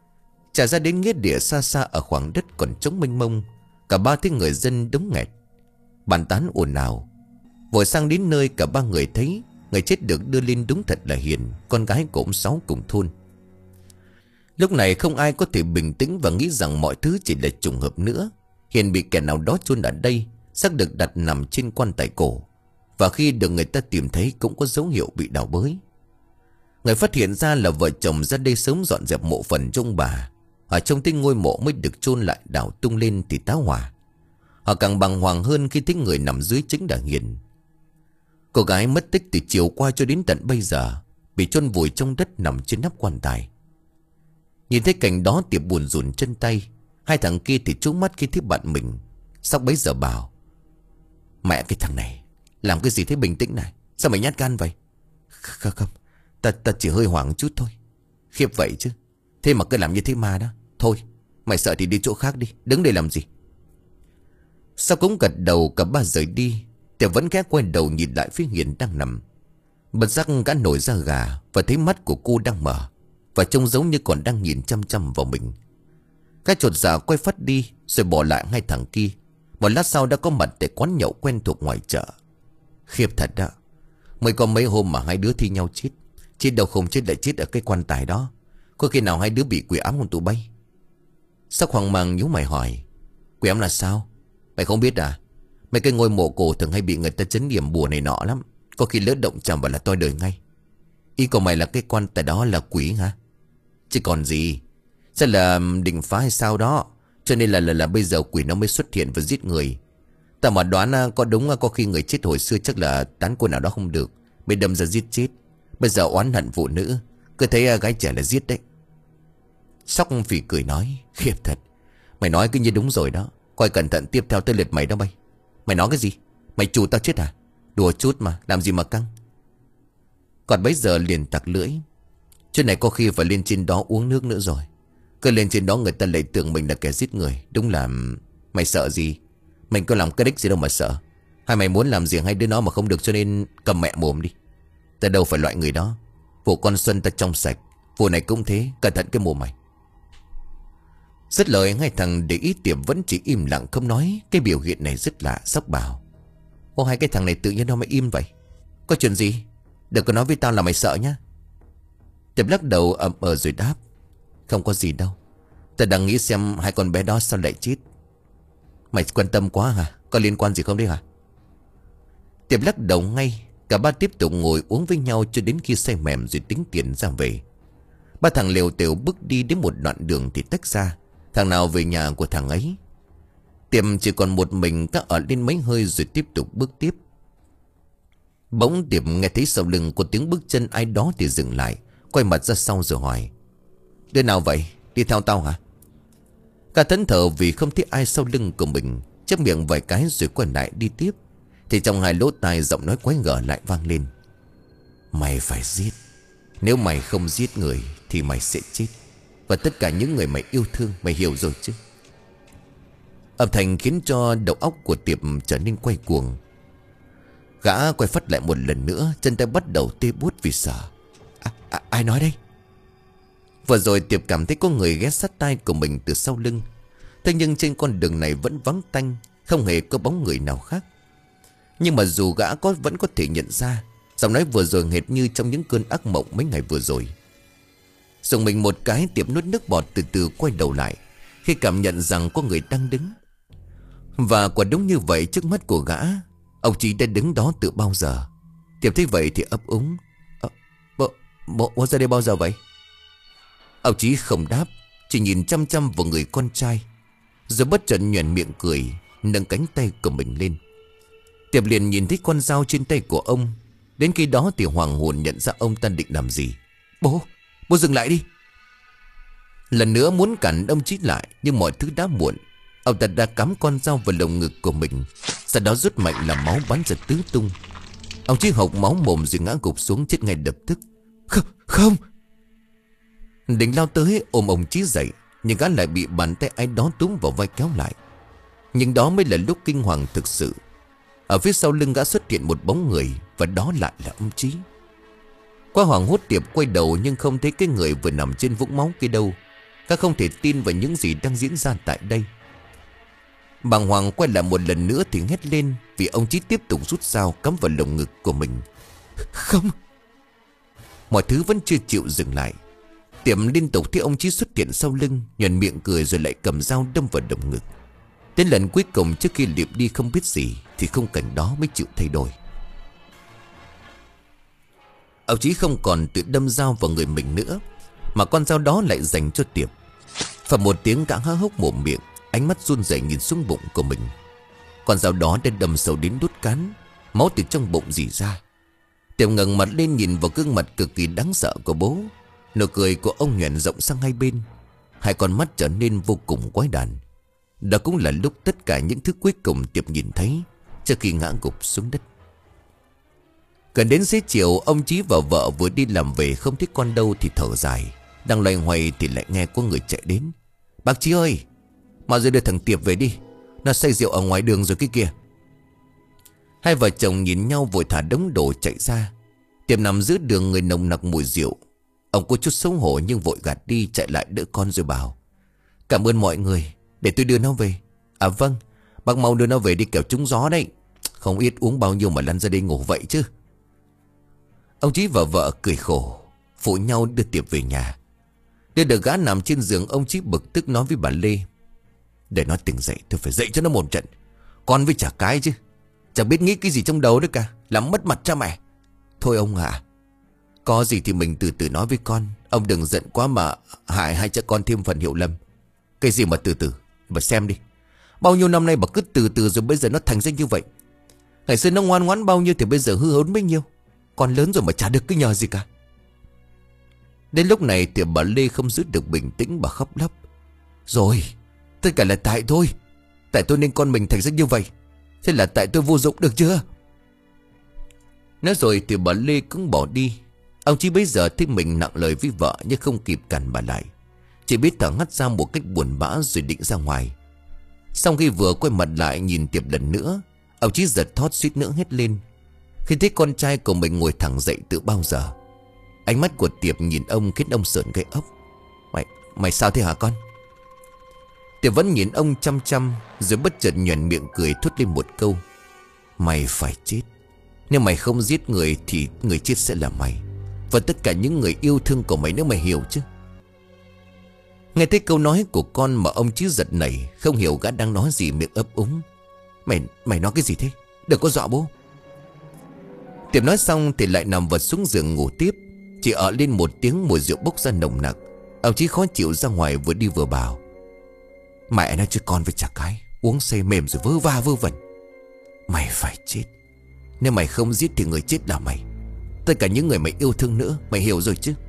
Trải ra đến nghĩa địa xa xa ở khoảng đất còn trống mênh mông. Cả ba thấy người dân đống nghẹt, bàn tán ồn ào. Vội sang đến nơi cả ba người thấy người chết được đưa lên đúng thật là Hiền, con gái của ông Sáu cùng thôn. Lúc này không ai có thể bình tĩnh và nghĩ rằng mọi thứ chỉ là trùng hợp nữa. Hiền bị kẻ nào đó chôn ở đây, xác được đặt nằm trên quan tài cổ. Và khi được người ta tìm thấy cũng có dấu hiệu bị đào bới. Người phát hiện ra là vợ chồng ra đây sớm dọn dẹp mộ phần cho ông bà. Ở trong cái ngôi mộ mới được chôn lại đào tung lên thì tá hỏa. Họ càng bàng hoàng hơn khi thấy người nằm dưới chính là Hiền. Cô gái mất tích từ chiều qua cho đến tận bây giờ, bị chôn vùi trong đất nằm trên nắp quan tài. Nhìn thấy cảnh đó Tiệp buồn rùn chân tay. Hai thằng kia thì trố mắt khi thấy bạn mình. Sóc bấy giờ bảo: mẹ cái thằng này làm cái gì thế, bình tĩnh này, sao mày nhát gan vậy? Không không, ta, ta chỉ hơi hoảng chút thôi. Khiếp vậy chứ, thế mà cứ làm như thế ma đó. Thôi mày sợ thì đi chỗ khác đi, đứng đây làm gì? Sau cũng gật đầu, cả ba rời đi. Tiệp vẫn ghé quay đầu nhìn lại phía Hiền đang nằm. Bật giác gã nổi ra gà và thấy mắt của cô đang mở, và trông giống như còn đang nhìn chăm chăm vào mình. Gã chột dạ quay phát đi, rồi bỏ lại hai thằng kia. Một lát sau đã có mặt tại quán nhậu quen thuộc ngoài chợ. Khiếp thật đó, mới có mấy hôm mà hai đứa thi nhau chết. Chết đâu không chết lại chết ở cái quan tài đó. Có khi nào hai đứa bị quỷ ám con tụi bay? Sắc hoang mang nhíu mày hỏi: quỷ ám là sao? Mày không biết à? Mấy cái ngôi mộ cổ thường hay bị người ta trấn yểm bùa này nọ lắm. Có khi lỡ động chạm vào là toi đời ngay. Ý của mày là cái quan tài đó là quỷ hả? Chứ còn gì. Sẽ là định phá hay sao đó. Cho nên là, là là bây giờ quỷ nó mới xuất hiện và giết người. Ta mà đoán có đúng, có khi người chết hồi xưa chắc là tán cô nào đó không được, bị đâm ra giết chết. Bây giờ oán hận phụ nữ, cứ thấy gái trẻ là giết đấy. Sóc phì cười nói: khiếp thật, mày nói cứ như đúng rồi đó. Coi cẩn thận tiếp theo tới lượt mày đó bay. Mày nói cái gì? Mày chù tao chết à? Đùa chút mà, làm gì mà căng. Còn bấy giờ liền tặc lưỡi: chuyện này có khi phải lên trên đó uống nước nữa rồi. Cứ lên trên đó người ta lại tưởng mình là kẻ giết người. Đúng là... mày sợ gì? Mình có làm cái đích gì đâu mà sợ. Hai mày muốn làm gì hai đứa nó mà không được, cho nên cầm mẹ mồm đi. Ta đâu phải loại người đó. Vụ con Xuân ta trong sạch, vụ này cũng thế, cẩn thận cái mồm mày. Dứt lời hai thằng để ý Tiệp vẫn chỉ im lặng không nói. Cái biểu hiện này rất lạ. Sóc bảo: ô, hai cái thằng này tự nhiên nó mới im vậy. Có chuyện gì? Đừng có nói với tao là mày sợ nhá. Tiệp lắc đầu ậm ờ rồi đáp: không có gì đâu. Ta đang nghĩ xem hai con bé đó sao lại chết. Mày quan tâm quá hả? Có liên quan gì không đấy hả? Tiệp lắc đầu ngay. Cả ba tiếp tục ngồi uống với nhau cho đến khi say mềm rồi tính tiền ra về. Ba thằng lều tều bước đi đến một đoạn đường thì tách ra. Thằng nào về nhà của thằng ấy. Tiệp chỉ còn một mình, các ở lên mấy hơi rồi tiếp tục bước tiếp. Bỗng Tiệp nghe thấy sau lưng có tiếng bước chân ai đó thì dừng lại, quay mặt ra sau rồi hỏi: đứa nào vậy? Đi theo tao hả? Cả thẫn thờ vì không thấy ai sau lưng của mình, chép miệng vài cái rồi quay lại đi tiếp. Thì trong hai lỗ tai giọng nói quái gở lại vang lên: mày phải giết. Nếu mày không giết người thì mày sẽ chết. Và tất cả những người mày yêu thương, mày hiểu rồi chứ? Âm thanh khiến cho đầu óc của Tiệp trở nên quay cuồng. Gã quay phát lại một lần nữa, chân tay bắt đầu tê buốt vì sợ. À, à, ai nói đây? Vừa rồi Tiệp cảm thấy có người ghé sát tai của mình từ sau lưng. Thế nhưng trên con đường này vẫn vắng tanh, không hề có bóng người nào khác. Nhưng mà dù gã có vẫn có thể nhận ra, giọng nói vừa rồi hệt như trong những cơn ác mộng mấy ngày vừa rồi. Dùng mình một cái, Tiệp nuốt nước bọt từ từ quay đầu lại khi cảm nhận rằng có người đang đứng. Và quả đúng như vậy, trước mắt của gã, ông Chí đã đứng đó từ bao giờ. Tiệp thấy vậy thì ấp úng: à, Bố, bố, bố ra đây bao giờ vậy? Ông Chí không đáp, chỉ nhìn chăm chăm vào người con trai, rồi bất chợt nhoẻn miệng cười, nâng cánh tay của mình lên. Tiệp liền nhìn thấy con dao trên tay của ông. Đến khi đó thì hoàng hồn nhận ra ông ta định làm gì. Bố, bố dừng lại đi. Lần nữa muốn cản ông Chí lại, nhưng mọi thứ đã muộn. Ông ta đã cắm con dao vào lồng ngực của mình, sau đó rút mạnh làm máu bắn ra tứ tung. Ông Chí hộc máu mồm rồi ngã gục xuống chết ngay lập tức. Không, không. Định lao tới ôm ông Chí dậy, nhưng gã lại bị bàn tay ai đó túm vào vai kéo lại. Nhưng đó mới là lúc kinh hoàng thực sự. Ở phía sau lưng gã xuất hiện một bóng người, và đó lại là ông Chí. Qua hoảng hốt, Tiệp quay đầu nhưng không thấy cái người vừa nằm trên vũng máu kia đâu. Các không thể tin vào những gì đang diễn ra tại đây. Bàng hoàng quay lại một lần nữa thì hét lên, vì ông Chí tiếp tục rút dao cắm vào lồng ngực của mình. Không! Mọi thứ vẫn chưa chịu dừng lại. Tiệm liên tục thấy ông Chí xuất hiện sau lưng, nhoẻn miệng cười rồi lại cầm dao đâm vào lồng ngực. Đến lần cuối cùng trước khi liệm đi không biết gì thì khung cảnh đó mới chịu thay đổi. Ông Chí không còn tự đâm dao vào người mình nữa, mà con dao đó lại dành cho Tiệp. Và một tiếng gã há hốc mồm miệng, ánh mắt run rẩy nhìn xuống bụng của mình. Con dao đó đã đâm sâu đến đốt cán, máu từ trong bụng rỉ ra. Tiệp ngẩng mặt lên nhìn vào gương mặt cực kỳ đáng sợ của bố. Nụ cười của ông nhoẻn rộng sang hai bên, hai con mắt trở nên vô cùng quái đản. Đó cũng là lúc tất cả những thứ cuối cùng Tiệp nhìn thấy trước khi ngã gục xuống đất. Gần đến xế chiều, ông Chí và vợ vừa đi làm về không thấy con đâu thì thở dài. Đang loay hoay thì lại nghe có người chạy đến. Bác Chí ơi, mau ra đưa thằng Tiệp về đi, nó say rượu ở ngoài đường rồi cái kìa. Hai vợ chồng nhìn nhau vội thả đống đồ chạy ra. Tiệp nằm giữa đường người nồng nặc mùi rượu. Ông có chút xấu hổ nhưng vội gạt đi, chạy lại đỡ con rồi bảo: Cảm ơn mọi người, để tôi đưa nó về. À vâng, bác mau đưa nó về đi kẻo trúng gió đấy. Không biết uống bao nhiêu mà lăn ra đây ngủ vậy chứ. Ông Chí và vợ cười khổ, phụ nhau đưa Tiệp về nhà. Đưa được gã nằm trên giường, ông Chí bực tức nói với bà Lê: Để nó tỉnh dậy tôi phải dạy cho nó một trận. Con với chả cái chứ, chẳng biết nghĩ cái gì trong đầu nữa cả, làm mất mặt cha mẹ. Thôi ông ạ, có gì thì mình từ từ nói với con. Ông đừng giận quá mà hại hai cha con thêm phần hiểu lầm. Cái gì mà từ từ, bà xem đi, bao nhiêu năm nay bà cứ từ từ rồi bây giờ nó thành ra như vậy. Ngày xưa nó ngoan ngoãn bao nhiêu thì bây giờ hư hớn bấy nhiêu. Con lớn rồi mà chả được cái nhờ gì cả. Đến lúc này thì bà Lê không giữ được bình tĩnh, bà khóc lóc: Rồi, tất cả là tại tôi. Tại tôi nên con mình thành ra như vậy. Thế là tại tôi vô dụng được chưa? Nói rồi thì bà Lê cũng bỏ đi. Ông Chí bây giờ thấy mình nặng lời với vợ nhưng không kịp cản bà lại, chỉ biết thở hắt ra một cách buồn bã rồi định ra ngoài. Sau khi vừa quay mặt lại nhìn Tiệp lần nữa, ông Chí giật thót suýt nữa hét lên khi thấy con trai của mình ngồi thẳng dậy từ bao giờ. Ánh mắt của Tiệp nhìn ông khiến ông sởn gai ốc. Mày, mày sao thế hả con? Tiệp vẫn nhìn ông chăm chăm, rồi bất chợt nhoẻn miệng cười thốt lên một câu: Mày phải chết. Nếu mày không giết người thì người chết sẽ là mày, và tất cả những người yêu thương của mày, nếu mày hiểu chứ. Nghe thấy câu nói của con mà ông Chí giật nảy, không hiểu gã đang nói gì, miệng ấp úng: Mày, mày nói cái gì thế? Đừng có dọa bố. Tiệp nói xong thì lại nằm vật xuống giường ngủ tiếp. Chỉ ở lên một tiếng mùi rượu bốc ra nồng nặc. Ông Chí khó chịu ra ngoài vừa đi vừa bảo: Mẹ nó chứ con với chả cái, uống say mềm rồi vơ va vơ vẩn. Mày phải chết. Nếu mày không giết thì người chết là mày, tất cả những người mày yêu thương nữa, mày hiểu rồi chứ.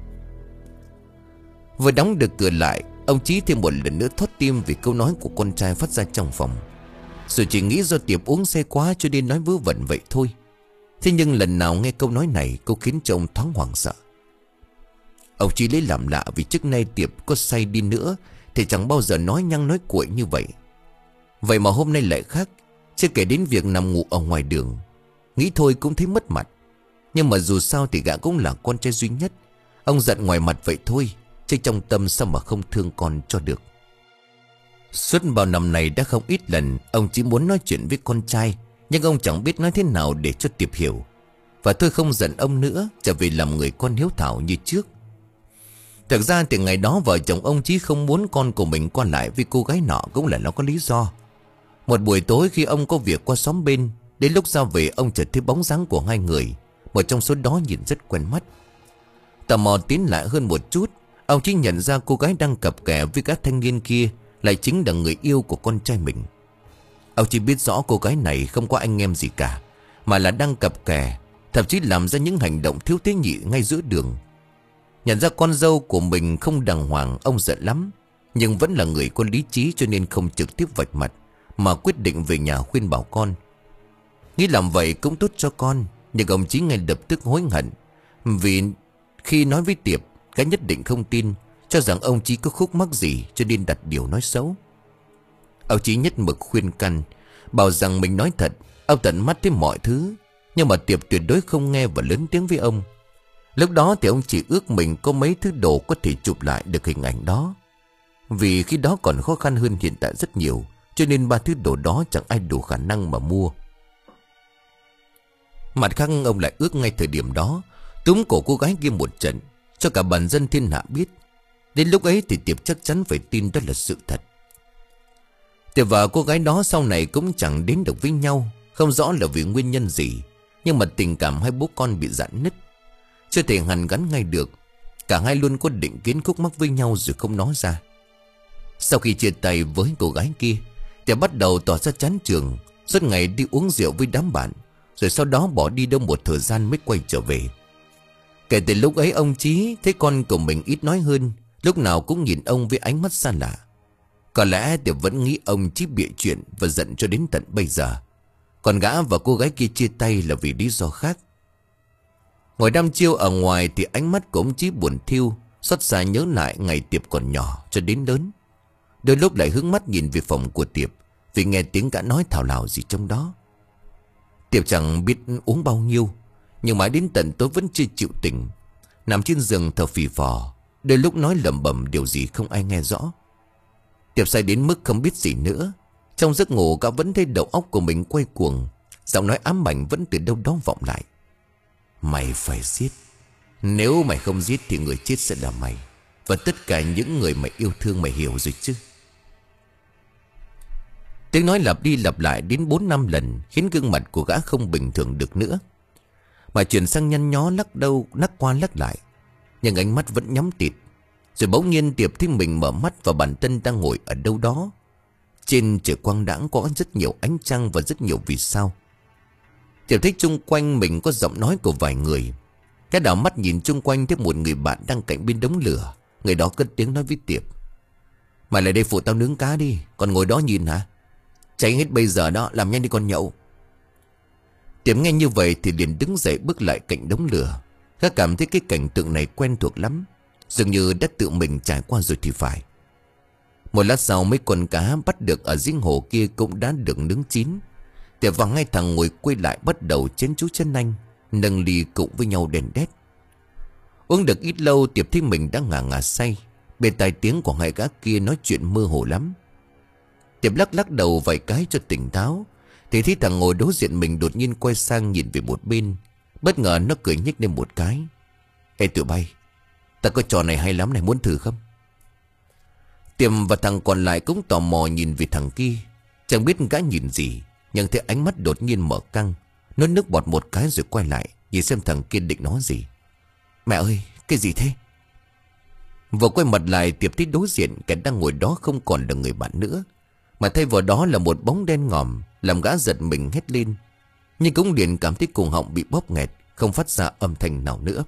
Vừa đóng được cửa lại, ông Chí thêm một lần nữa thót tim vì câu nói của con trai phát ra trong phòng. Rồi chỉ nghĩ do Tiệp uống say quá cho nên nói vớ vẩn vậy thôi. Thế nhưng lần nào nghe câu nói này cô khiến cho ông thoáng hoảng sợ. Ông Chí lấy làm lạ vì trước nay Tiệp có say đi nữa thì chẳng bao giờ nói nhăng nói cuội như vậy. Vậy mà hôm nay lại khác. Chưa kể đến việc nằm ngủ ở ngoài đường, nghĩ thôi cũng thấy mất mặt. Nhưng mà dù sao thì gã cũng là con trai duy nhất. Ông giận ngoài mặt vậy thôi, chứ trong tâm sao mà không thương con cho được. Suốt bao năm này đã không ít lần ông chỉ muốn nói chuyện với con trai, nhưng ông chẳng biết nói thế nào để cho Tiệp hiểu. Và thôi không giận ông nữa, trở về làm người con hiếu thảo như trước. Thực ra từ ngày đó vợ chồng ông Chí không muốn con của mình qua lại với cô gái nọ cũng là nó có lý do. Một buổi tối khi ông có việc qua xóm bên, đến lúc ra về ông chợt thấy bóng dáng của hai người. Một trong số đó nhìn rất quen mắt. Tò mò tiến lại hơn một chút, ông Chí nhận ra cô gái đang cặp kè với các thanh niên kia lại chính là người yêu của con trai mình. Ông chỉ biết rõ cô gái này không có anh em gì cả, mà là đang cặp kè, thậm chí làm ra những hành động thiếu tế nhị ngay giữa đường. Nhận ra con dâu của mình không đàng hoàng, ông giận lắm. Nhưng vẫn là người có lý trí cho nên không trực tiếp vạch mặt, mà quyết định về nhà khuyên bảo con. Nghĩ làm vậy cũng tốt cho con, nhưng ông Chí ngay lập tức hối hận. Vì khi nói với Tiệp, cái nhất định không tin, cho rằng ông Chí có khúc mắc gì cho nên đặt điều nói xấu. Ông Chí nhất mực khuyên can, bảo rằng mình nói thật. Ông tận mắt thấy mọi thứ, nhưng mà Tiệp tuyệt đối không nghe và lớn tiếng với ông. Lúc đó thì ông chỉ ước mình có mấy thứ đồ có thể chụp lại được hình ảnh đó. Vì khi đó còn khó khăn hơn hiện tại rất nhiều, cho nên ba thứ đồ đó chẳng ai đủ khả năng mà mua. Mặt khác ông lại ước ngay thời điểm đó túm cổ cô gái kia một trận, cho cả bản dân thiên hạ biết. Đến lúc ấy thì Tiệp chắc chắn phải tin đó là sự thật. Tiệp và cô gái đó sau này cũng chẳng đến được với nhau. Không rõ là vì nguyên nhân gì, nhưng mà tình cảm hai bố con bị rạn nứt, chưa thể hàn gắn ngay được. Cả hai luôn có định kiến khúc mắc với nhau rồi không nói ra. Sau khi chia tay với cô gái kia, Tiệp bắt đầu tỏ ra chán trường, suốt ngày đi uống rượu với đám bạn, rồi sau đó bỏ đi đâu một thời gian mới quay trở về. Kể từ lúc ấy ông Chí thấy con của mình ít nói hơn, lúc nào cũng nhìn ông với ánh mắt xa lạ. Có lẽ Tiệp vẫn nghĩ ông Chí bịa chuyện và giận cho đến tận bây giờ. Còn gã và cô gái kia chia tay là vì lý do khác. Ngồi đăm chiêu ở ngoài thì ánh mắt của ông Chí buồn thiêu, xót xa nhớ lại ngày Tiệp còn nhỏ cho đến lớn. Đôi lúc lại hướng mắt nhìn về phòng của Tiệp, vì nghe tiếng gã nói thào lào gì trong đó. Tiệp chẳng biết uống bao nhiêu, nhưng mãi đến tận tối vẫn chưa chịu tỉnh, nằm trên giường thở phì phò, đôi lúc nói lẩm bẩm điều gì không ai nghe rõ. Tiệp say đến mức không biết gì nữa. Trong giấc ngủ gã vẫn thấy đầu óc của mình quay cuồng, giọng nói ám ảnh vẫn từ đâu đó vọng lại: mày phải giết. Nếu mày không giết thì người chết sẽ là mày, và tất cả những người mày yêu thương, mày hiểu rồi chứ. Tiếng nói lặp đi lặp lại đến bốn năm lần, khiến gương mặt của gã không bình thường được nữa, mà chuyển sang nhăn nhó lắc đâu lắc qua lắc lại, nhưng ánh mắt vẫn nhắm tịt. Rồi bỗng nhiên Tiệp thấy mình mở mắt và bản thân đang ngồi ở đâu đó. Trên trời quang đãng có rất nhiều ánh trăng và rất nhiều vì sao. Tiệp thấy chung quanh mình có giọng nói của vài người. Cái đảo mắt nhìn chung quanh thấy một người bạn đang cạnh bên đống lửa. Người đó cất tiếng nói với Tiệp: mày lại đây phụ tao nướng cá đi, còn ngồi đó nhìn hả? Cháy hết bây giờ đó, làm nhanh đi con nhậu. Tiệp nghe như vậy thì liền đứng dậy bước lại cạnh đống lửa. Gã cảm thấy cái cảnh tượng này quen thuộc lắm, dường như đã tự mình trải qua rồi thì phải. Một lát sau mấy con cá bắt được ở giếng hồ kia cũng đã được nướng chín. Tiệp và hai thằng ngồi quay lại bắt đầu chén chú chân anh, nâng ly cùng với nhau đèn đét. Uống được ít lâu Tiệp thấy mình đã ngả ngả say. Bên tai tiếng của hai gã kia nói chuyện mơ hồ lắm. Tiệp lắc lắc đầu vài cái cho tỉnh táo, thì thấy thằng ngồi đối diện mình đột nhiên quay sang nhìn về một bên. Bất ngờ nó cười nhếch lên một cái: ê tụi bay, ta có trò này hay lắm này, muốn thử không? Tiệp và thằng còn lại cũng tò mò nhìn về thằng kia. Chẳng biết gã nhìn gì, nhưng thấy ánh mắt đột nhiên mở căng, nó nước bọt một cái rồi quay lại nhìn xem thằng kia định nói gì. Mẹ ơi, cái gì thế? Vừa quay mặt lại Tiệp thấy đối diện kẻ đang ngồi đó không còn là người bạn nữa, mà thay vào đó là một bóng đen ngòm, làm gã giật mình hét lên. Nhưng cũng liền cảm thấy cuồng họng bị bóp nghẹt, không phát ra âm thanh nào nữa.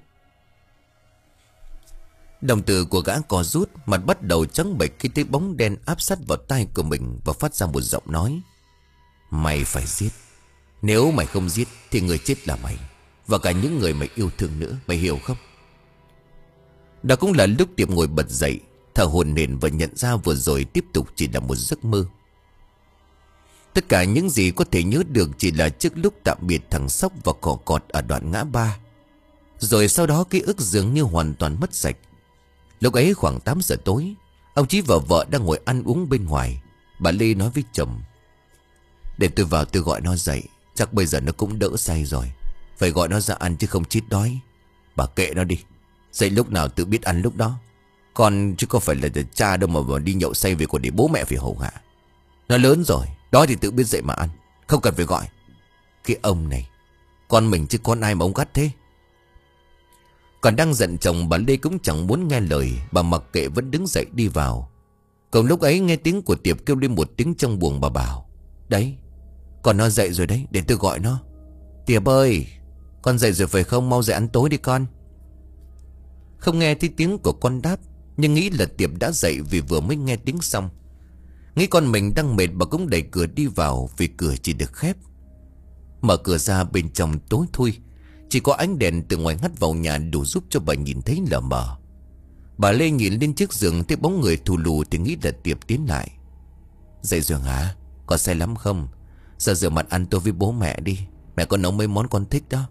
Đồng tử của gã co rút, mặt bắt đầu trắng bệch khi thấy bóng đen áp sát vào tai của mình và phát ra một giọng nói: mày phải giết. Nếu mày không giết thì người chết là mày, và cả những người mày yêu thương nữa, mày hiểu không? Đó cũng là lúc Tiệp ngồi bật dậy, thở hổn hển và nhận ra vừa rồi tiếp tục chỉ là một giấc mơ. Tất cả những gì có thể nhớ được chỉ là trước lúc tạm biệt thằng Sóc và cỏ cọt ở đoạn ngã ba. Rồi sau đó ký ức dường như hoàn toàn mất sạch. Lúc ấy khoảng tám giờ tối, ông Chí và vợ đang ngồi ăn uống bên ngoài. Bà Lê nói với chồng: để tôi vào tôi gọi nó dậy, chắc bây giờ nó cũng đỡ say rồi. Phải gọi nó ra ăn chứ không chết đói. Bà kệ nó đi, dậy lúc nào tự biết ăn lúc đó. Con chứ có phải là cha đâu mà đi nhậu say về còn để bố mẹ phải hầu hạ. Nó lớn rồi, đói thì tự biết dậy mà ăn, không cần phải gọi. Cái ông này, con mình chứ con ai mà ông gắt thế. Còn đang giận chồng, bà Lê cũng chẳng muốn nghe lời. Bà mặc kệ vẫn đứng dậy đi vào. Còn lúc ấy nghe tiếng của Tiệp kêu lên một tiếng trong buồng, bà bảo: đấy, con nó dậy rồi đấy, để tôi gọi nó. Tiệp ơi, con dậy rồi phải không? Mau dậy ăn tối đi con. Không nghe thấy tiếng của con đáp, nhưng nghĩ là Tiệp đã dậy vì vừa mới nghe tiếng xong. Nghĩ con mình đang mệt, bà cũng đẩy cửa đi vào, vì cửa chỉ được khép. Mở cửa ra bên trong tối thui, chỉ có ánh đèn từ ngoài hắt vào nhà đủ giúp cho bà nhìn thấy lờ mờ. Bà Lê nhìn lên chiếc giường thấy bóng người thù lù thì nghĩ là Tiệp tiến lại. Dậy rồi hả? Có say lắm không? Giờ rửa mặt ăn tối với bố mẹ đi, mẹ con nấu mấy món con thích đó.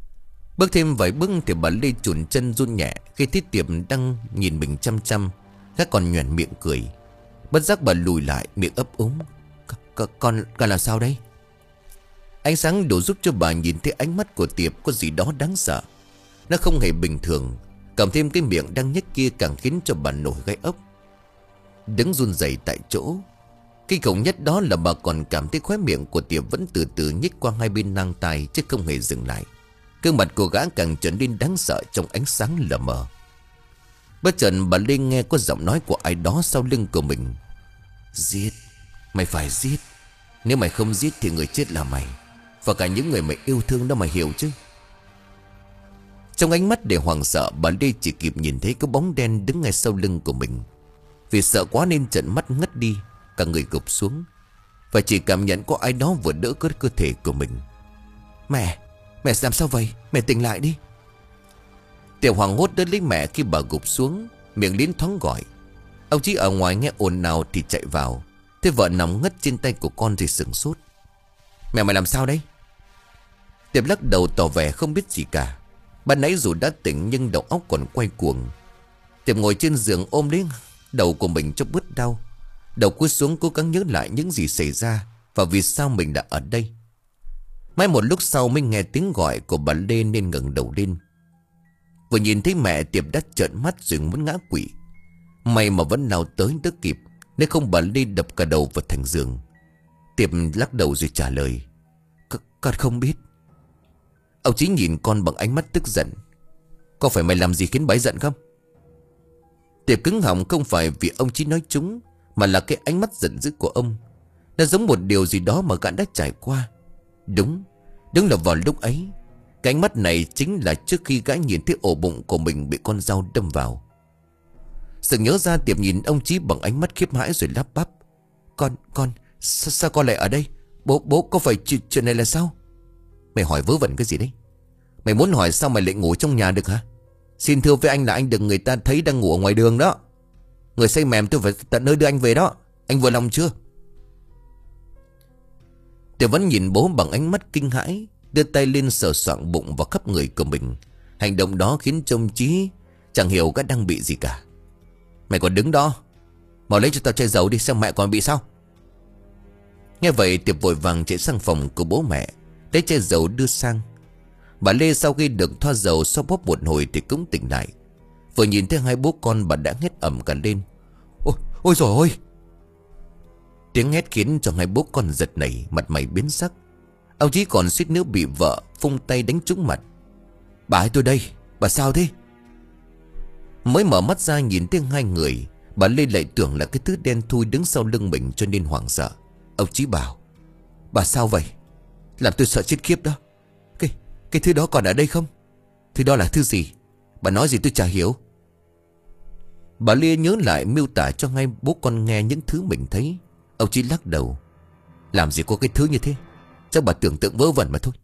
Bước thêm vài bước thì bà Lê chùn chân run nhẹ khi thấy Tiệp đang nhìn mình chăm chăm. Các con nhoẻn miệng cười. Bất giác bà lùi lại miệng ấp úng. Con, con làm sao đây? Ánh sáng đủ giúp cho bà nhìn thấy ánh mắt của Tiệp có gì đó đáng sợ. Nó không hề bình thường. Cộng thêm cái miệng đang nhếch kia càng khiến cho bà nổi gai ốc. Đứng run rẩy tại chỗ. Kinh khủng nhất đó là bà còn cảm thấy khóe miệng của Tiệp vẫn từ từ nhích qua hai bên nang tai chứ không hề dừng lại. Gương mặt của gã càng trở nên đáng sợ trong ánh sáng lờ mờ. Bất chợt bà Lê nghe có giọng nói của ai đó sau lưng của mình. Giết, mày phải giết. Nếu mày không giết thì người chết là mày. Và cả những người mày yêu thương đó mày hiểu chứ. Trong ánh mắt để hoảng sợ, bà Lê chỉ kịp nhìn thấy cái bóng đen đứng ngay sau lưng của mình. Vì sợ quá nên trợn mắt ngất đi, cả người gục xuống. Và chỉ cảm nhận có ai đó vừa đỡ cơ, cơ thể của mình. Mẹ, mẹ làm sao vậy? Mẹ tỉnh lại đi. Tiểu hoàng hốt đỡ lấy mẹ khi bà gục xuống, miệng liến thoáng gọi. Ông Chí ở ngoài nghe ồn nào thì chạy vào. Thế vợ nằm ngất trên tay của con thì sửng sốt. Mẹ mày làm sao đấy? Tiệp lắc đầu tỏ vẻ không biết gì cả. Ban nãy dù đã tỉnh nhưng đầu óc còn quay cuồng. Tiệp ngồi trên giường ôm lấy đầu của mình cho bứt đau. Đầu cúi xuống cố gắng nhớ lại những gì xảy ra và vì sao mình đã ở đây. Mãi một lúc sau mới nghe tiếng gọi của bà Lê nên ngẩng đầu lên. Vừa nhìn thấy mẹ, Tiệp đã trợn mắt rồi muốn ngã quỵ. May mà vẫn nào tới đỡ kịp, nếu không bà Lê đập cả đầu vào thành giường. Tiệp lắc đầu rồi trả lời. Con không biết. Ông Chí nhìn con bằng ánh mắt tức giận. Có phải mày làm gì khiến bà ấy giận không? Tiệp cứng họng không phải vì ông Chí nói trúng, mà là cái ánh mắt giận dữ của ông. Nó giống một điều gì đó mà gã đã trải qua. Đúng, đúng là vào lúc ấy, cái ánh mắt này chính là trước khi gã nhìn thấy ổ bụng của mình bị con dao đâm vào. Sự nhớ ra, Tiệp nhìn ông Chí bằng ánh mắt khiếp hãi rồi lắp bắp. Con, con, sao, sao con lại ở đây? Bố, bố có phải chuyện, chuyện này là sao? Mày hỏi vớ vẩn cái gì đấy? Mày muốn hỏi sao mày lại ngủ trong nhà được hả? Xin thưa với anh là anh đừng người ta thấy đang ngủ ở ngoài đường đó. Người say mềm tôi phải tận nơi đưa anh về đó. Anh vừa lòng chưa? Tiệp vẫn nhìn bố bằng ánh mắt kinh hãi, đưa tay lên sờ soạng bụng vào khắp người của mình. Hành động đó khiến cho ông Chí chẳng hiểu gã đang bị gì cả. Mày còn đứng đó, mau lấy cho tao chai dầu đi xem mẹ còn bị sao. Nghe vậy Tiệp vội vàng chạy sang phòng của bố mẹ, lấy chai dầu đưa sang. Bà Lê sau khi được thoa dầu xoa bóp một hồi thì cũng tỉnh lại. Vừa nhìn thấy hai bố con bà đã hét ầm cả lên. Ôi, ôi trời ơi! Tiếng hét khiến cho hai bố con giật nảy, mặt mày biến sắc. Ông Chí còn suýt nữa bị vợ phung tay đánh trúng mặt. Bà ơi tôi đây, bà sao thế? Mới mở mắt ra nhìn thấy hai người, bà Lê lại tưởng là cái thứ đen thui đứng sau lưng mình cho nên hoảng sợ. Ông Chí bảo. Bà sao vậy? Làm tôi sợ chết khiếp đó. Cái, cái thứ đó còn ở đây không? Thứ đó là thứ gì? Bà nói gì tôi chả hiểu. Bà Lê nhớ lại miêu tả cho hai bố con nghe những thứ mình thấy. Ông Chí lắc đầu. Làm gì có cái thứ như thế? Chắc bà tưởng tượng vớ vẩn mà thôi.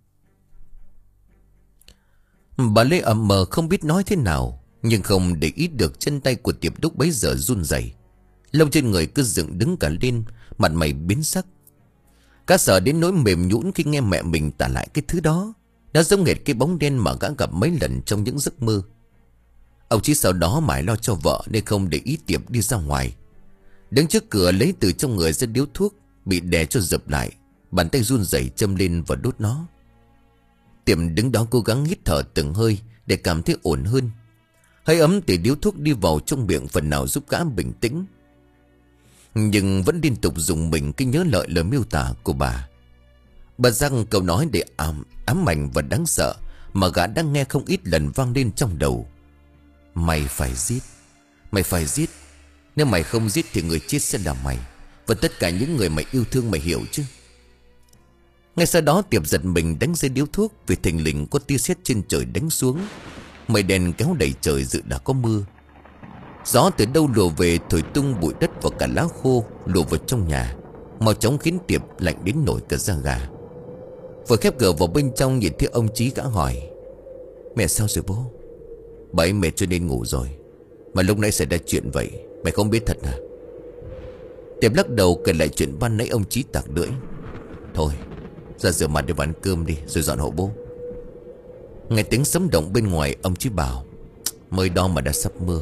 Bà Lê ậm mờ không biết nói thế nào, nhưng không để ý được chân tay của Tiệp lúc bấy giờ run rẩy, lông trên người cứ dựng đứng cả lên, mặt mày biến sắc. Cá sợ đến nỗi mềm nhũn khi nghe mẹ mình tả lại cái thứ đó. Đã giống hệt cái bóng đen mà gã gặp mấy lần trong những giấc mơ. Ông Chí sau đó mãi lo cho vợ nên không để ý Tiệp đi ra ngoài. Đứng trước cửa lấy từ trong người ra điếu thuốc, bị đè cho dập lại, bàn tay run rẩy châm lên và đốt nó. Tiệp đứng đó cố gắng hít thở từng hơi để cảm thấy ổn hơn. Hơi ấm từ điếu thuốc đi vào trong miệng phần nào giúp gã bình tĩnh, nhưng vẫn liên tục dùng mình khi nhớ lại lời miêu tả của bà. Bà rằng câu nói để ám, ám ảnh và đáng sợ mà gã đang nghe không ít lần vang lên trong đầu. Mày phải giết, mày phải giết. Nếu mày không giết thì người chết sẽ là mày và tất cả những người mày yêu thương, mày hiểu chứ? Ngay sau đó Tiệp giật mình đánh rơi điếu thuốc vì thình lình có tia sét trên trời đánh xuống. Mây đen kéo đầy trời dự đã có mưa. Gió từ đâu lùa về thổi tung bụi đất và cả lá khô lùa vào trong nhà, màu chóng khiến Tiệp lạnh đến nổi cả da gà. Vừa khép cửa vào bên trong nhìn thấy ông Chí, gã hỏi. Mẹ sao rồi bố? Bà ấy mệt cho nên ngủ rồi. Mà lúc nãy xảy ra chuyện vậy, mày không biết thật à? Tiệp lắc đầu kể lại chuyện ban nãy ông Chí tặc lưỡi. Thôi, ra rửa mặt để ăn cơm đi rồi dọn hộ bố. Nghe tiếng sấm động bên ngoài, ông Chí bảo. Mới đó mà đã sắp mưa.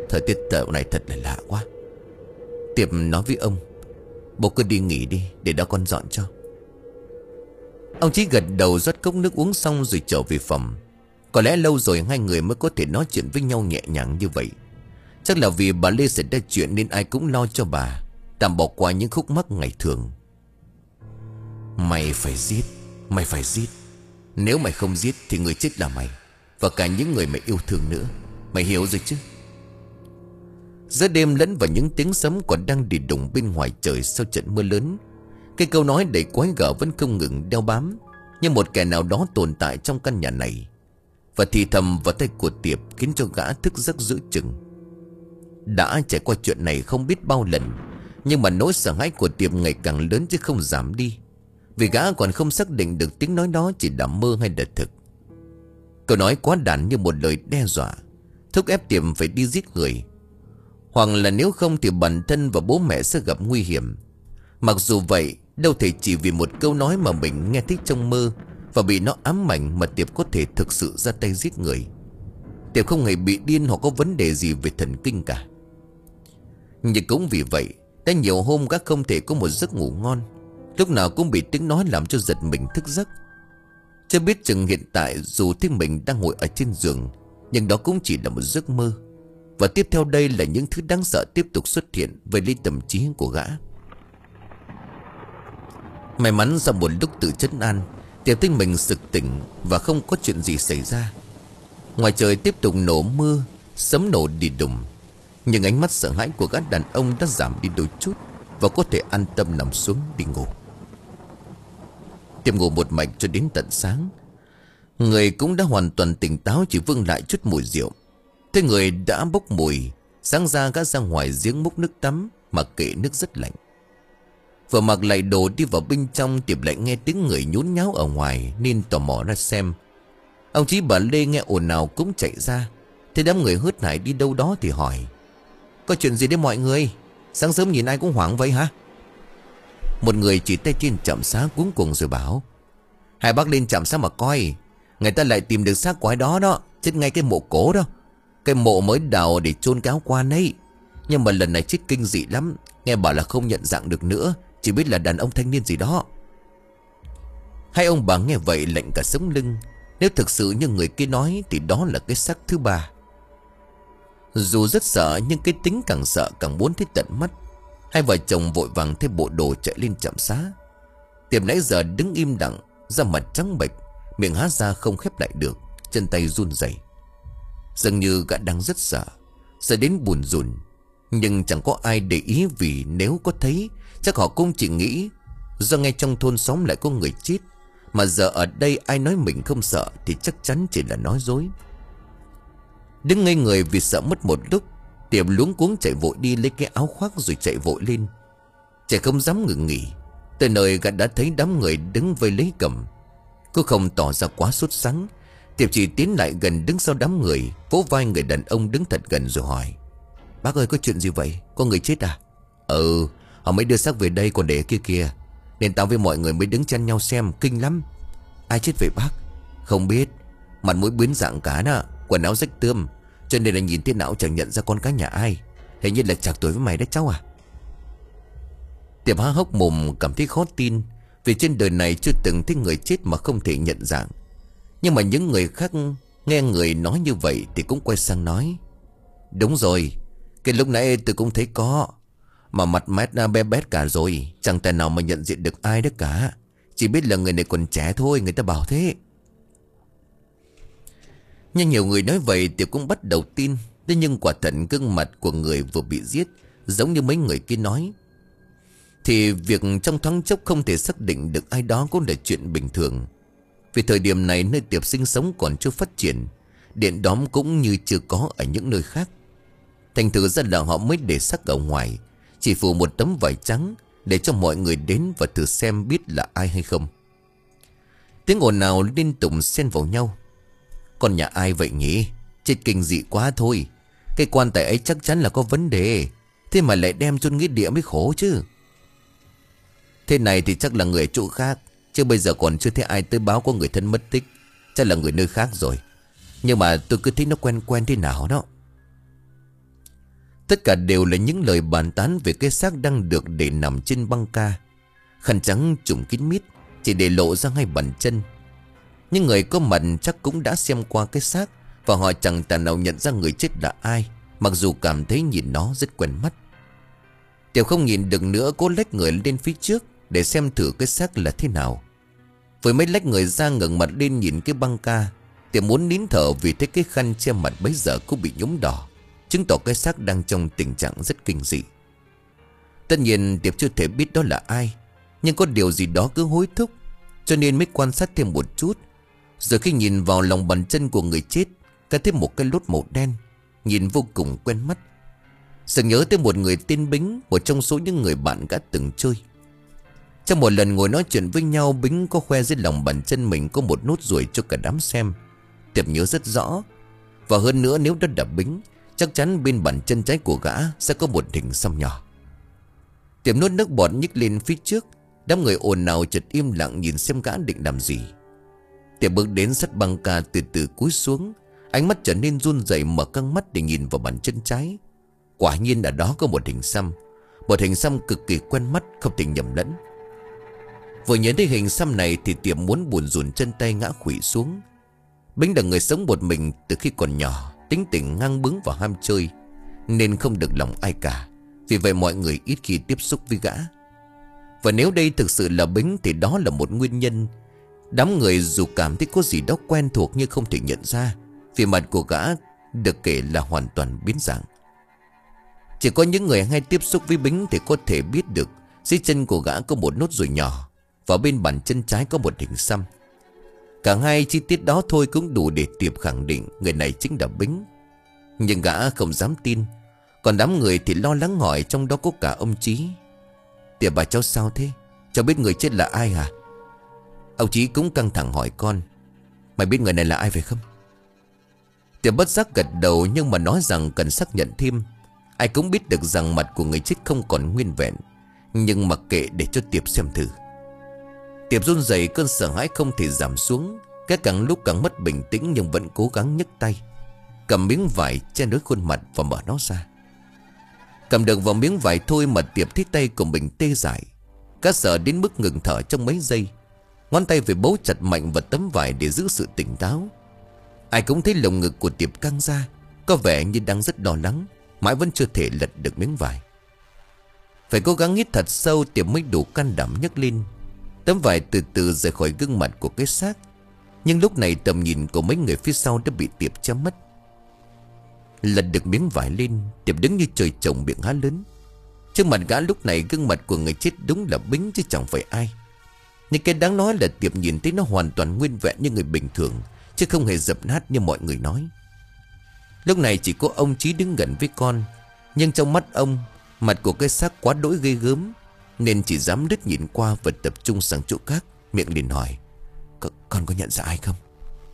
Thời tiết tợ này thật là lạ quá. Tiệp nói với ông: bố cứ đi nghỉ đi, để đó con dọn cho. Ông Chí gật đầu rót cốc nước uống xong rồi trở về phòng. Có lẽ lâu rồi hai người mới có thể nói chuyện với nhau nhẹ nhàng như vậy. Chắc là vì bà Lê xảy ra chuyện nên ai cũng lo cho bà, tạm bỏ qua những khúc mắc ngày thường. Mày phải giết, mày phải giết. Nếu mày không giết thì người chết là mày, và cả những người mày yêu thương nữa. Mày hiểu rồi chứ? Giữa đêm lẫn vào những tiếng sấm còn đang đi đùng bên ngoài trời sau trận mưa lớn, cái câu nói đầy quái gở vẫn không ngừng đeo bám, như một kẻ nào đó tồn tại trong căn nhà này, và thì thầm vào tay của Tiệp khiến cho gã thức giấc giữa chừng. Đã trải qua chuyện này không biết bao lần, nhưng mà nỗi sợ hãi của Tiệp ngày càng lớn chứ không giảm đi, vì gã còn không xác định được tiếng nói đó chỉ là mơ hay là thực. Câu nói quá đản như một lời đe dọa, thúc ép Tiệp phải đi giết người, hoặc là nếu không thì bản thân và bố mẹ sẽ gặp nguy hiểm. Mặc dù vậy, đâu thể chỉ vì một câu nói mà mình nghe thích trong mơ và bị nó ám ảnh mà Tiệp có thể thực sự ra tay giết người. Tiệp không hề bị điên hoặc có vấn đề gì về thần kinh cả. Nhưng cũng vì vậy, đã nhiều hôm gã không thể có một giấc ngủ ngon, lúc nào cũng bị tiếng nói làm cho giật mình thức giấc. Chưa biết chừng hiện tại dù thấy mình đang ngồi ở trên giường, nhưng đó cũng chỉ là một giấc mơ. Và tiếp theo đây là những thứ đáng sợ tiếp tục xuất hiện với lấy tâm trí của gã. May mắn sau một lúc tự trấn an, Tiệp thấy mình sực tỉnh và không có chuyện gì xảy ra. Ngoài trời tiếp tục nổ mưa, sấm nổ đi đùng, nhưng ánh mắt sợ hãi của gã đàn ông đã giảm đi đôi chút, và có thể an tâm nằm xuống đi ngủ. Tiệp ngủ một mạch cho đến tận sáng. Người cũng đã hoàn toàn tỉnh táo, chỉ vương lại chút mùi rượu. Thế người đã bốc mùi, sáng ra gã ra ngoài giếng múc nước tắm, mà kệ nước rất lạnh. Vừa mặc lại đồ đi vào bên trong, Tiệp lại nghe tiếng người nhốn nháo ở ngoài nên tò mò ra xem. Ông Chí bà Lê nghe ồn ào cũng chạy ra. Thế đám người hớt hải đi đâu đó thì hỏi: có chuyện gì đấy mọi người? Sáng sớm nhìn ai cũng hoảng vậy hả? Một người chỉ tay trên trạm xá cuống cuồng rồi bảo: hai bác lên trạm xá mà coi, người ta lại tìm được xác quái đó đó, chết ngay cái mộ cổ đó. Cái mộ mới đào để chôn cái áo quan ấy, nhưng mà lần này chết kinh dị lắm. Nghe bảo là không nhận dạng được nữa, chỉ biết là đàn ông thanh niên gì đó. Hai ông bà nghe vậy lạnh cả sống lưng. Nếu thực sự như người kia nói thì đó là cái xác thứ ba. Dù rất sợ, nhưng cái tính càng sợ càng muốn thấy tận mắt. Hai vợ chồng vội vàng thay bộ đồ chạy lên trạm xá. Tiệp nãy giờ đứng im lặng, da mặt trắng bệch, miệng há ra không khép lại được, chân tay run rẩy. Dường như gã đang rất sợ, sợ đến buồn rùn. Nhưng chẳng có ai để ý, vì nếu có thấy chắc họ cũng chỉ nghĩ do ngay trong thôn xóm lại có người chết. Mà giờ ở đây ai nói mình không sợ thì chắc chắn chỉ là nói dối. Đứng ngây người vì sợ mất một lúc, Tiệp luống cuống chạy vội đi lấy cái áo khoác rồi chạy vội lên. Chạy không dám ngừng nghỉ. Tới nơi gã đã thấy đám người đứng vây lấy cầm. Cô không tỏ ra quá sốt sắng, Tiệp chỉ tiến lại gần đứng sau đám người, vỗ vai người đàn ông đứng thật gần rồi hỏi: bác ơi, có chuyện gì vậy? Có người chết à? Ừ, họ mới đưa xác về đây còn để kia kìa, nên tao với mọi người mới đứng chăn nhau xem, kinh lắm. Ai chết vậy bác? Không biết, mặt mũi biến dạng cả đó, quần áo rách tươm, cho nên là nhìn thế nào chẳng nhận ra con cái nhà ai. Hình như là chạc tuổi với mày đấy cháu à? Tiệp há hốc mồm cảm thấy khó tin, vì trên đời này chưa từng thấy người chết mà không thể nhận dạng. Nhưng mà những người khác nghe người nói như vậy thì cũng quay sang nói: đúng rồi, cái lúc nãy tôi cũng thấy có, mà mặt mét bé bét cả rồi, chẳng thể nào mà nhận diện được ai đó cả. Chỉ biết là người này còn trẻ thôi, người ta bảo thế. Nhưng nhiều người nói vậy Tiệp cũng bắt đầu tin. Thế nhưng quả thật gương mặt của người vừa bị giết giống như mấy người kia nói, thì việc trong thoáng chốc không thể xác định được ai đó cũng là chuyện bình thường. Vì thời điểm này nơi Tiệp sinh sống còn chưa phát triển, điện đóm cũng như chưa có ở những nơi khác. Thành thử ra là họ mới để xác ở ngoài, chỉ phủ một tấm vải trắng để cho mọi người đến và thử xem biết là ai hay không. Tiếng ồn nào liên tục xen vào nhau: con nhà ai vậy nhỉ? Chết kinh dị quá thôi. Cái quan tài ấy chắc chắn là có vấn đề, thế mà lại đem chôn nghĩa địa mới khổ chứ. Thế này thì chắc là người ở chỗ khác, chứ bây giờ còn chưa thấy ai tới báo có người thân mất tích. Chắc là người nơi khác rồi. Nhưng mà tôi cứ thấy nó quen quen thế nào đó. Tất cả đều là những lời bàn tán về cái xác đang được để nằm trên băng ca. Khăn trắng trùm kín mít, chỉ để lộ ra ngay bàn chân. Những người có mặt chắc cũng đã xem qua cái xác, và họ chẳng tài nào nhận ra người chết là ai, mặc dù cảm thấy nhìn nó rất quen mắt. Tiểu không nhìn được nữa, cố lách người lên phía trước để xem thử cái xác là thế nào. Với mấy lách người ra ngẩng mặt lên nhìn cái băng ca, Tiểu muốn nín thở vì thấy cái khăn che mặt bấy giờ cũng bị nhuốm đỏ, chứng tỏ cái xác đang trong tình trạng rất kinh dị. Tất nhiên Tiệp chưa thể biết đó là ai, nhưng có điều gì đó cứ hối thúc, cho nên mới quan sát thêm một chút. Rồi khi nhìn vào lòng bàn chân của người chết, có thêm một cái lốt màu đen, nhìn vô cùng quen mắt. Sự nhớ tới một người tên Bính, một trong số những người bạn đã từng chơi. Trong một lần ngồi nói chuyện với nhau, Bính có khoe dưới lòng bàn chân mình có một nốt ruồi cho cả đám xem. Tiệp nhớ rất rõ. Và hơn nữa, nếu đó là Bính, chắc chắn bên bàn chân trái của gã sẽ có một hình xăm nhỏ. Tiệp nuốt nước bọt nhích lên phía trước. Đám người ồn ào chợt im lặng nhìn xem gã định làm gì. Tiệp bước đến sát băng ca, từ từ cúi xuống, ánh mắt trở nên run rẩy, mở căng mắt để nhìn vào bàn chân trái. Quả nhiên ở đó có một hình xăm, một hình xăm cực kỳ quen mắt, không thể nhầm lẫn. Vừa nhớ đến hình xăm này thì Tiệp muốn buồn rùn chân tay ngã khuỵu xuống. Bính là người sống một mình từ khi còn nhỏ, tính tình ngang bướng và ham chơi, nên không được lòng ai cả. Vì vậy mọi người ít khi tiếp xúc với gã. Và nếu đây thực sự là Bính thì đó là một nguyên nhân. Đám người dù cảm thấy có gì đó quen thuộc nhưng không thể nhận ra, vì mặt của gã được kể là hoàn toàn biến dạng. Chỉ có những người hay tiếp xúc với Bính thì có thể biết được dưới chân của gã có một nốt ruồi nhỏ, và bên bàn chân trái có một hình xăm. Cả hai chi tiết đó thôi cũng đủ để Tiệp khẳng định người này chính là Bính. Nhưng gã không dám tin. Còn đám người thì lo lắng hỏi, trong đó có cả ông Chí. Tiệp bà cháu sao thế? Cháu biết người chết là ai hả? Ông Chí cũng căng thẳng hỏi con. Mày biết người này là ai phải không? Tiệp bất giác gật đầu, nhưng mà nói rằng cần xác nhận thêm. Ai cũng biết được rằng mặt của người chết không còn nguyên vẹn, nhưng mặc kệ, để cho Tiệp xem thử. Tiệp run rẩy, cơn sợ hãi không thể giảm xuống. Cái càng lúc càng mất bình tĩnh, nhưng vẫn cố gắng nhấc tay, cầm miếng vải che nối khuôn mặt và mở nó ra. Cầm được vào miếng vải thôi mà Tiệp thấy tay của mình tê dại. Cá sợ đến mức ngừng thở trong mấy giây. Ngón tay phải bấu chặt mạnh vào tấm vải để giữ sự tỉnh táo. Ai cũng thấy lồng ngực của Tiệp căng ra, có vẻ như đang rất lo lắng, mãi vẫn chưa thể lật được miếng vải. Phải cố gắng hít thật sâu Tiệp mới đủ can đảm nhấc lên. Tấm vải từ từ rời khỏi gương mặt của cái xác. Nhưng lúc này tầm nhìn của mấy người phía sau đã bị Tiệp che mất. Lật được miếng vải lên, Tiệp đứng như trời trồng miệng há lớn. Trước mặt gã lúc này gương mặt của người chết đúng là Bính chứ chẳng phải ai. Nhưng cái đáng nói là Tiệp nhìn thấy nó hoàn toàn nguyên vẹn như người bình thường, chứ không hề dập nát như mọi người nói. Lúc này chỉ có ông Chí đứng gần với con. Nhưng trong mắt ông, mặt của cái xác quá đỗi ghê gớm, nên chỉ dám đứt nhìn qua và tập trung sang chỗ khác. Miệng liền hỏi, con có nhận ra ai không?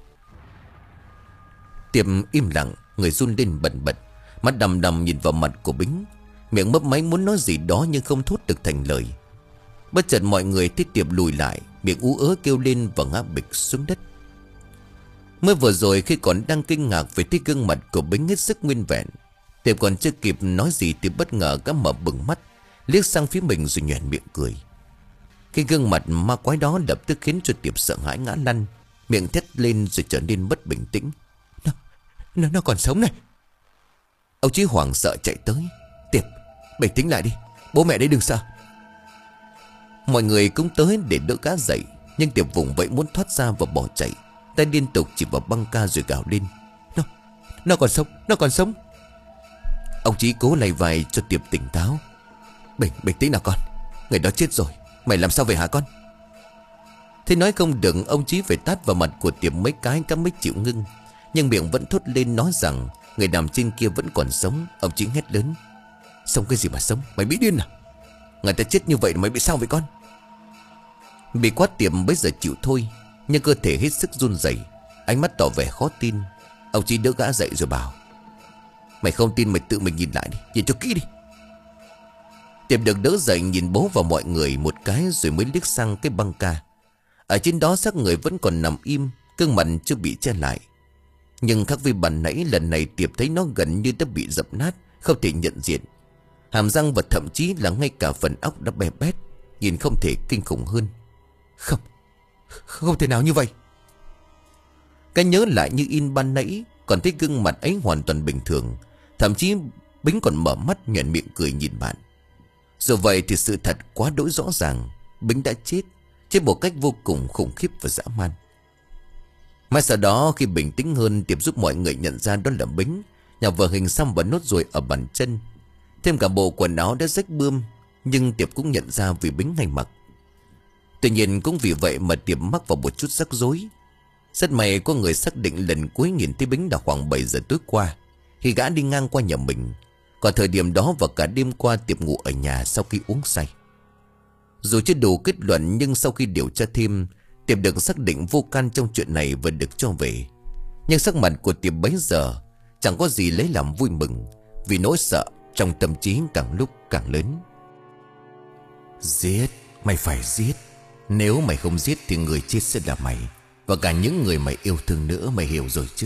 Tiệp im lặng, người run lên bần bật, mắt đăm đăm nhìn vào mặt của Bính. Miệng mấp máy muốn nói gì đó nhưng không thốt được thành lời. Bất chợt mọi người thấy Tiệp lùi lại, miệng ú ớ kêu lên và ngã bịch xuống đất. Mới vừa rồi khi còn đang kinh ngạc về thấy gương mặt của Bính hết sức nguyên vẹn, Tiệp còn chưa kịp nói gì thì bất ngờ gã mở bừng mắt, liếc sang phía mình rồi nhoẻn miệng cười. Cái gương mặt ma quái đó lập tức khiến cho Tiệp sợ hãi ngã lăn, miệng thét lên rồi trở nên bất bình tĩnh. Nó, nó, nó còn sống này. Ông Chí hoảng sợ chạy tới. Tiệp, bình tĩnh lại đi, bố mẹ đấy đừng sợ. Mọi người cũng tới để đỡ gã dậy, nhưng Tiệp vùng vậy muốn thoát ra và bỏ chạy, tay liên tục chỉ vào băng ca rồi gào lên. Nó, nó còn sống, nó còn sống. Ông Chí cố lay vai cho Tiệp tỉnh táo. Bình, bình tĩnh nào con, người đó chết rồi, mày làm sao vậy hả con? Thế nói không đừng, ông Chí phải tát vào mặt của Tiệp mấy cái các mới chịu ngưng. Nhưng miệng vẫn thốt lên nói rằng người nằm trên kia vẫn còn sống. Ông Chí hét lớn. Sống cái gì mà sống, mày bị điên à? Người ta chết như vậy mày bị sao vậy con? Bị quát Tiệp bây giờ chịu thôi, nhưng cơ thể hết sức run rẩy, ánh mắt tỏ vẻ khó tin. Ông Chí đỡ gã dậy rồi bảo, mày không tin mày tự mình nhìn lại đi, nhìn cho kỹ đi. Tiệp được đỡ dậy nhìn bố và mọi người một cái rồi mới liếc sang cái băng ca. Ở trên đó xác người vẫn còn nằm im, gương mặt chưa bị che lại. Nhưng khác với bàn nãy, lần này Tiệp thấy nó gần như đã bị dập nát, không thể nhận diện. Hàm răng và thậm chí là ngay cả phần óc đã bè bét, nhìn không thể kinh khủng hơn. Không, không thể nào như vậy. Cái nhớ lại như in ban nãy, còn thấy gương mặt ấy hoàn toàn bình thường. Thậm chí Bính còn mở mắt nhoẻn miệng cười nhìn bạn. Dù vậy thì sự thật quá đỗi rõ ràng. Bính đã chết, chết một cách vô cùng khủng khiếp và dã man. Mai sau đó khi bình tĩnh hơn, Tiệp giúp mọi người nhận ra đó là Bính, nhà vợ hình xăm và nốt ruồi ở bàn chân. Thêm cả bộ quần áo đã rách bươm, nhưng Tiệp cũng nhận ra vì Bính hay mặc. Tuy nhiên cũng vì vậy mà Tiệp mắc vào một chút rắc rối. Rất may có người xác định lần cuối nhìn thấy Bính là khoảng bảy giờ tối qua, khi gã đi ngang qua nhà mình. Còn thời điểm đó và cả đêm qua Tiệp ngủ ở nhà sau khi uống say. Dù chưa đủ kết luận, nhưng sau khi điều tra thêm, Tiệp được xác định vô can trong chuyện này và được cho về. Nhưng sắc mặt của Tiệp bấy giờ chẳng có gì lấy làm vui mừng, vì nỗi sợ trong tâm trí càng lúc càng lớn. Giết, mày phải giết. Nếu mày không giết thì người chết sẽ là mày, và cả những người mày yêu thương nữa, mày hiểu rồi chứ?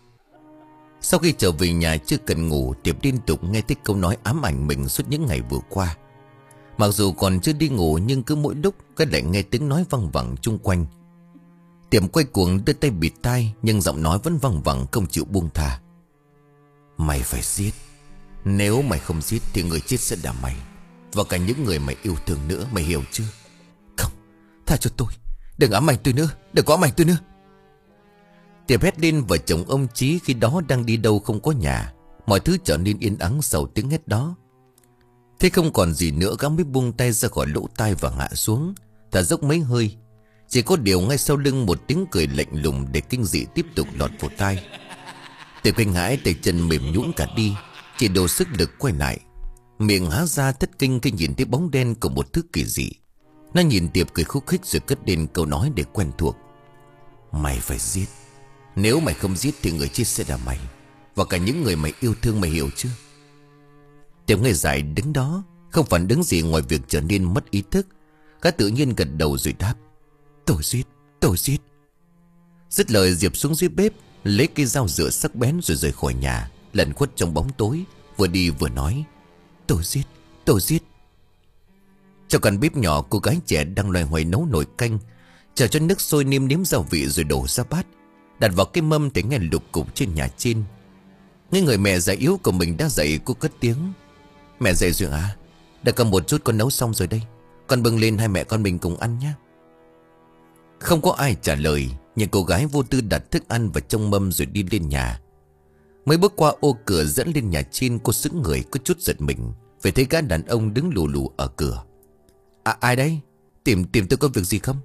Sau khi trở về nhà chưa cần ngủ, Tiệp liên tục nghe thấy câu nói ám ảnh mình suốt những ngày vừa qua. Mặc dù còn chưa đi ngủ, nhưng cứ mỗi lúc cái lại nghe tiếng nói văng vẳng chung quanh. Tiệp quay cuồng đưa tay bịt tai, nhưng giọng nói vẫn văng vẳng không chịu buông tha. Mày phải giết. Nếu mày không giết thì người chết sẽ là mày, và cả những người mày yêu thương nữa, mày hiểu chưa? Không, tha cho tôi. Đừng ám ảnh tôi nữa, đừng có ám ảnh tôi nữa. Tiệp hét lên, và chồng ông Chí khi đó đang đi đâu không có nhà. Mọi thứ trở nên yên ắng sau tiếng hét đó. Thế không còn gì nữa, gã mới buông tay ra khỏi lỗ tai và hạ xuống, thở dốc mấy hơi. Chỉ có điều ngay sau lưng một tiếng cười lạnh lùng để kinh dị tiếp tục lọt vào tai. Tiệp kinh hãi, tay chân mềm nhũn cả đi, chỉ đủ sức lực quay lại. Miệng há ra thất kinh khi nhìn thấy bóng đen của một thứ kỳ dị. Nó nhìn Tiệp cười khúc khích rồi cất lên câu nói để quen thuộc. Mày phải giết. Nếu mày không giết thì người chết sẽ là mày, và cả những người mày yêu thương, mày hiểu chưa? Tiệp ngây dại đứng đó, không phản ứng gì ngoài việc trở nên mất ý thức. Gã tự nhiên gật đầu rồi đáp. Tôi giết, tôi giết. Dứt lời, Diệp xuống dưới bếp, lấy cây dao dựa sắc bén rồi rời khỏi nhà, lẩn khuất trong bóng tối, vừa đi vừa nói. Tôi giết, tôi giết. Trong căn bếp nhỏ, cô gái trẻ đang loay hoay nấu nồi canh, chờ cho nước sôi nêm nếm gia vị rồi đổ ra bát, đặt vào cái mâm thì nghe lục cục trên nhà trên. Nghe người mẹ già yếu của mình đã dậy, cô cất tiếng. Mẹ dậy rồi à? Đã cầm một chút con nấu xong rồi đây, con bưng lên hai mẹ con mình cùng ăn nhé. Không có ai trả lời, nhưng cô gái vô tư đặt thức ăn vào trong mâm rồi đi lên nhà. Mới bước qua ô cửa dẫn lên nhà trên, cô sững người có chút giật mình vì thấy gã đàn ông đứng lù lù ở cửa. À, ai đấy? Tìm tìm tôi có việc gì không?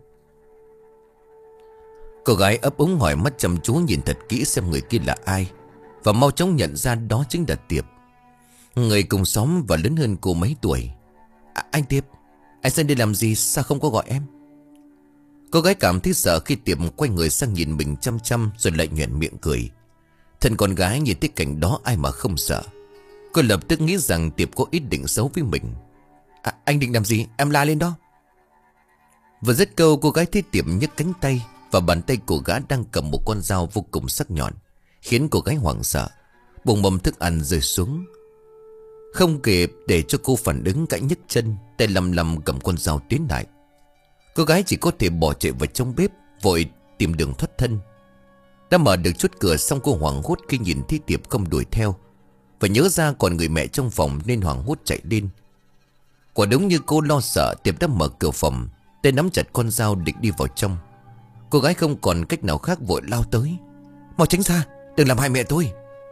Cô gái ấp úng hỏi, mắt chăm chú nhìn thật kỹ xem người kia là ai, và mau chóng nhận ra đó chính là Tiệp, người cùng xóm và lớn hơn cô mấy tuổi. À, anh Tiệp, anh sang đây làm gì, sao không có gọi em? Cô gái cảm thấy sợ khi Tiệp quay người sang nhìn mình chăm chăm, rồi lại nhoẻn miệng cười. Thân con gái nhìn thấy cảnh đó ai mà không sợ. Cô lập tức nghĩ rằng Tiệp có ý định xấu với mình. À, anh định làm gì, em la lên đó. Vừa dứt câu, cô gái thấy Tiệp nhấc cánh tay, và bàn tay của gã đang cầm một con dao vô cùng sắc nhọn, khiến cô gái hoảng sợ, bụng mầm thức ăn rơi xuống. Không kịp để cho cô phản ứng, cãi nhấc chân, tay lầm lầm cầm con dao tiến lại. Cô gái chỉ có thể bỏ chạy vào trong bếp, vội tìm đường thoát thân. Đã mở được chốt cửa xong, cô hoảng hốt khi nhìn thấy Tiệp không đuổi theo, và nhớ ra còn người mẹ trong phòng nên hoảng hốt chạy lên. Quả đúng như cô lo sợ, Tiệp đã mở cửa phòng, tay nắm chặt con dao định đi vào trong. Cô gái không còn cách nào khác, vội lao tới. Mau tránh ra, đừng làm hại mẹ tôi.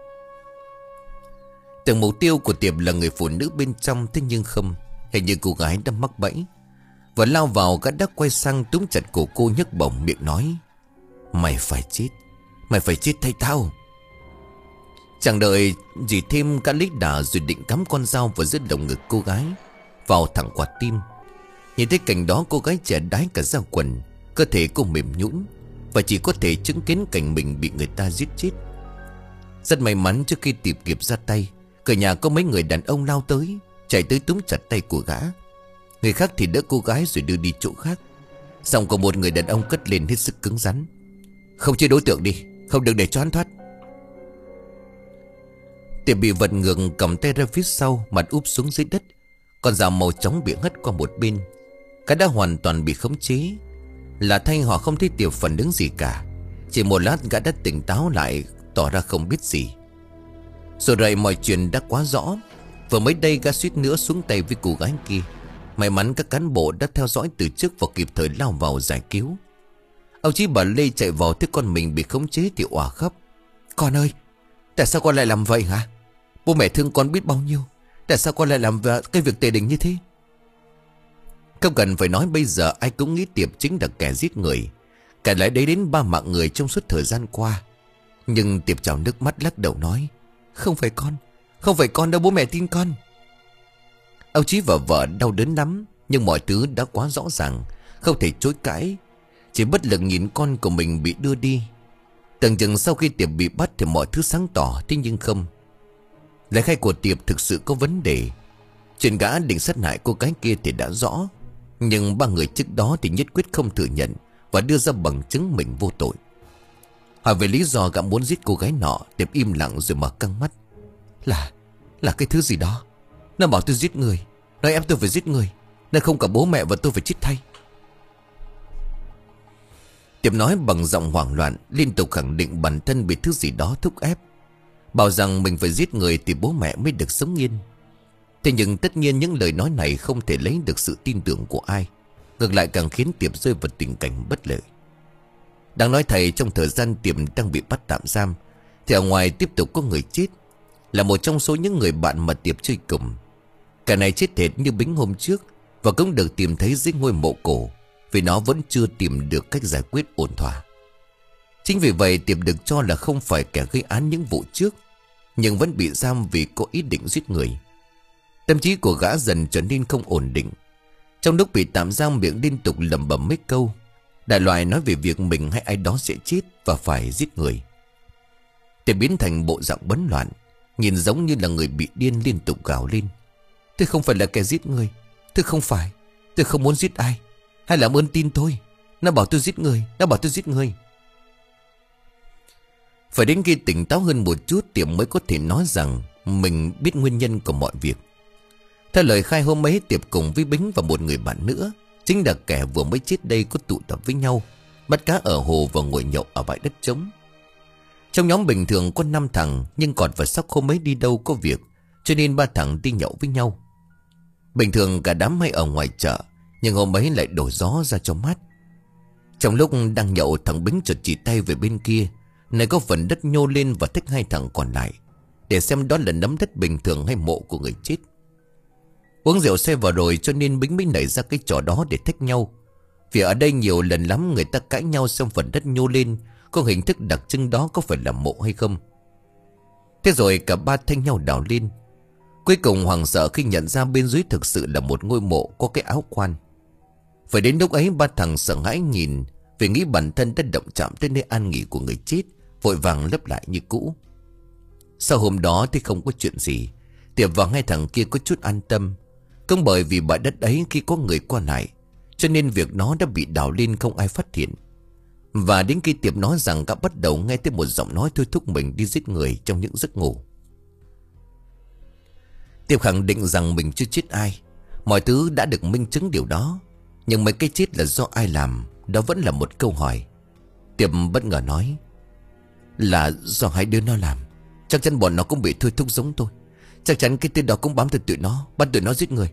Tưởng mục tiêu của Tiệp là người phụ nữ bên trong, thế nhưng không, hình như cô gái đã mắc bẫy. Và lao vào, gã đã quay sang túm chặt cổ cô, nhấc bổng miệng nói. Mày phải chết, mày phải chết thay tao. Chẳng đợi gì thêm, gã lấy đà rồi định cắm con dao vào giữa lồng ngực cô gái, vào thẳng quả tim. Nhìn thấy cảnh đó, cô gái trẻ đái cả ra quần, cơ thể cô mềm nhũn, và chỉ có thể chứng kiến cảnh mình bị người ta giết chết. Rất may mắn, trước khi Tiệp kịp ra tay, cửa nhà có mấy người đàn ông lao tới, chạy tới túm chặt tay của gã. Người khác thì đỡ cô gái rồi đưa đi chỗ khác. Xong có một người đàn ông cất lên hết sức cứng rắn. Không chế đối tượng đi, không được để cho hắn thoát. Tiệp bị vật ngược cầm tay ra phía sau, mặt úp xuống dưới đất. Con dao màu trắng bị hất qua một bên. Cả đã hoàn toàn bị khống chế. Là thay họ không thấy Tiệp phản ứng gì cả. Chỉ một lát gã đã tỉnh táo lại, tỏ ra không biết gì. Rồi rồi mọi chuyện đã quá rõ. Vừa mới đây gã suýt nữa xuống tay với cô gái kia. May mắn các cán bộ đã theo dõi từ trước và kịp thời lao vào giải cứu. Ông Chí bà Lê chạy vào thấy con mình bị khống chế thì òa khóc. Con ơi, tại sao con lại làm vậy hả? Bố mẹ thương con biết bao nhiêu. Tại sao con lại làm cái việc tệ đình như thế? Không cần phải nói, bây giờ ai cũng nghĩ Tiệp chính là kẻ giết người, kẻ lại đấy đến ba mạng người trong suốt thời gian qua. Nhưng Tiệp trào nước mắt lắc đầu nói, không phải con, không phải con đâu, bố mẹ tin con. Ông Chí và vợ đau đớn lắm, nhưng mọi thứ đã quá rõ ràng, không thể chối cãi. Chỉ bất lực nhìn con của mình bị đưa đi. Tưởng chừng sau khi Tiệp bị bắt thì mọi thứ sáng tỏ, thế nhưng không. Lời khai của Tiệp thực sự có vấn đề. Chuyện gã định sát hại cô gái kia thì đã rõ, nhưng ba người trước đó thì nhất quyết không thừa nhận và đưa ra bằng chứng mình vô tội. Hỏi về lý do gã muốn giết cô gái nọ, Tiệp im lặng rồi mở căng mắt. Là, là cái thứ gì đó. Nó bảo tôi giết người, nói em tôi phải giết người, nên không cả bố mẹ và tôi phải chết thay. Tiệp nói bằng giọng hoảng loạn, liên tục khẳng định bản thân bị thứ gì đó thúc ép, bảo rằng mình phải giết người thì bố mẹ mới được sống yên. Thế nhưng tất nhiên những lời nói này không thể lấy được sự tin tưởng của ai, ngược lại càng khiến Tiệp rơi vào tình cảnh bất lợi. Đang nói thầy, trong thời gian Tiệp đang bị bắt tạm giam thì ở ngoài tiếp tục có người chết, là một trong số những người bạn mà Tiệp chơi cùng. Cả này chết hệt như Bính hôm trước, và cũng được tìm thấy dưới ngôi mộ cổ, vì nó vẫn chưa tìm được cách giải quyết ổn thỏa. Chính vì vậy Tiệp được cho là không phải kẻ gây án những vụ trước, nhưng vẫn bị giam vì có ý định giết người. Tâm trí của gã dần trở nên không ổn định. Trong lúc bị tạm giam, miệng liên tục lẩm bẩm mấy câu, đại loại nói về việc mình hay ai đó sẽ chết và phải giết người. Tiệp biến thành bộ dạng bấn loạn, nhìn giống như là người bị điên, liên tục gào lên. Tôi không phải là kẻ giết người, tôi không phải, tôi không muốn giết ai. Hãy làm ơn tin tôi, nó bảo tôi giết người, nó bảo tôi giết người. Phải đến khi tỉnh táo hơn một chút, Tiệp mới có thể nói rằng mình biết nguyên nhân của mọi việc. Theo lời khai hôm ấy, Tiệp cùng với Bính và một người bạn nữa, chính là kẻ vừa mới chết đây, có tụ tập với nhau, bắt cá ở hồ và ngồi nhậu ở bãi đất trống. Trong nhóm bình thường có năm thằng, nhưng Cọt và Sóc hôm ấy đi đâu có việc, cho nên ba thằng đi nhậu với nhau. Bình thường cả đám hay ở ngoài chợ, nhưng hôm ấy lại đổ gió ra cho mát. Trong lúc đang nhậu, thằng Bính chợt chỉ tay về bên kia, này có phần đất nhô lên, và thách hai thằng còn lại để xem đó là nấm đất bình thường hay mộ của người chết. Uống rượu say vào rồi, cho nên Bính mới nảy ra cái trò đó để thách nhau. Vì ở đây nhiều lần lắm người ta cãi nhau xem phần đất nhô lên có hình thức đặc trưng đó có phải là mộ hay không. Thế rồi cả ba thanh nhau đào lên. Cuối cùng hoảng sợ khi nhận ra bên dưới thực sự là một ngôi mộ có cái áo quan. Phải đến lúc ấy ba thằng sợ hãi nhìn, vì nghĩ bản thân đã động chạm tới nơi an nghỉ của người chết, vội vàng lấp lại như cũ. Sau hôm đó thì không có chuyện gì, Tiệp và hai thằng kia có chút an tâm. Cũng bởi vì bãi đất ấy khi có người qua lại, cho nên việc nó đã bị đào lên không ai phát hiện. Và đến khi Tiệp nói rằng đã bắt đầu nghe thấy một giọng nói thôi thúc mình đi giết người trong những giấc ngủ. Tiệp khẳng định rằng mình chưa chết ai, mọi thứ đã được minh chứng điều đó. Nhưng mấy cái chết là do ai làm, đó vẫn là một câu hỏi. Tiệp bất ngờ nói, là do hai đứa nó làm. Chắc chắn bọn nó cũng bị thôi thúc giống tôi. Chắc chắn cái tên đó cũng bám theo tụi nó, bắt tụi nó giết người.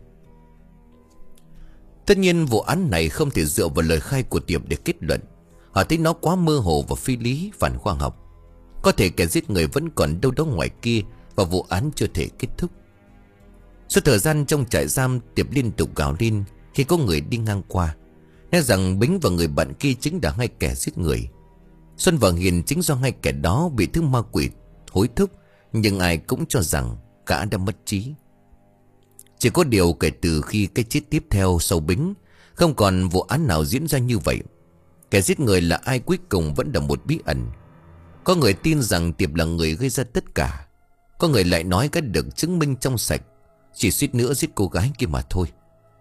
Tất nhiên vụ án này không thể dựa vào lời khai của Tiệp để kết luận. Họ thấy nó quá mơ hồ và phi lý, phản khoa học. Có thể kẻ giết người vẫn còn đâu đó ngoài kia, và vụ án chưa thể kết thúc. Suốt thời gian trong trại giam, Tiệp liên tục gào lên khi có người đi ngang qua, nói rằng Bính và người bạn kia chính là hai kẻ giết người. Xuân và Hiền chính do hai kẻ đó bị thứ ma quỷ hối thúc, nhưng ai cũng cho rằng cả đã mất trí. Chỉ có điều kể từ khi cái chết tiếp theo sau Bính, không còn vụ án nào diễn ra như vậy. Kẻ giết người là ai cuối cùng vẫn là một bí ẩn. Có người tin rằng Tiệp là người gây ra tất cả, có người lại nói cái được chứng minh trong sạch, chỉ suýt nữa giết cô gái kia mà thôi.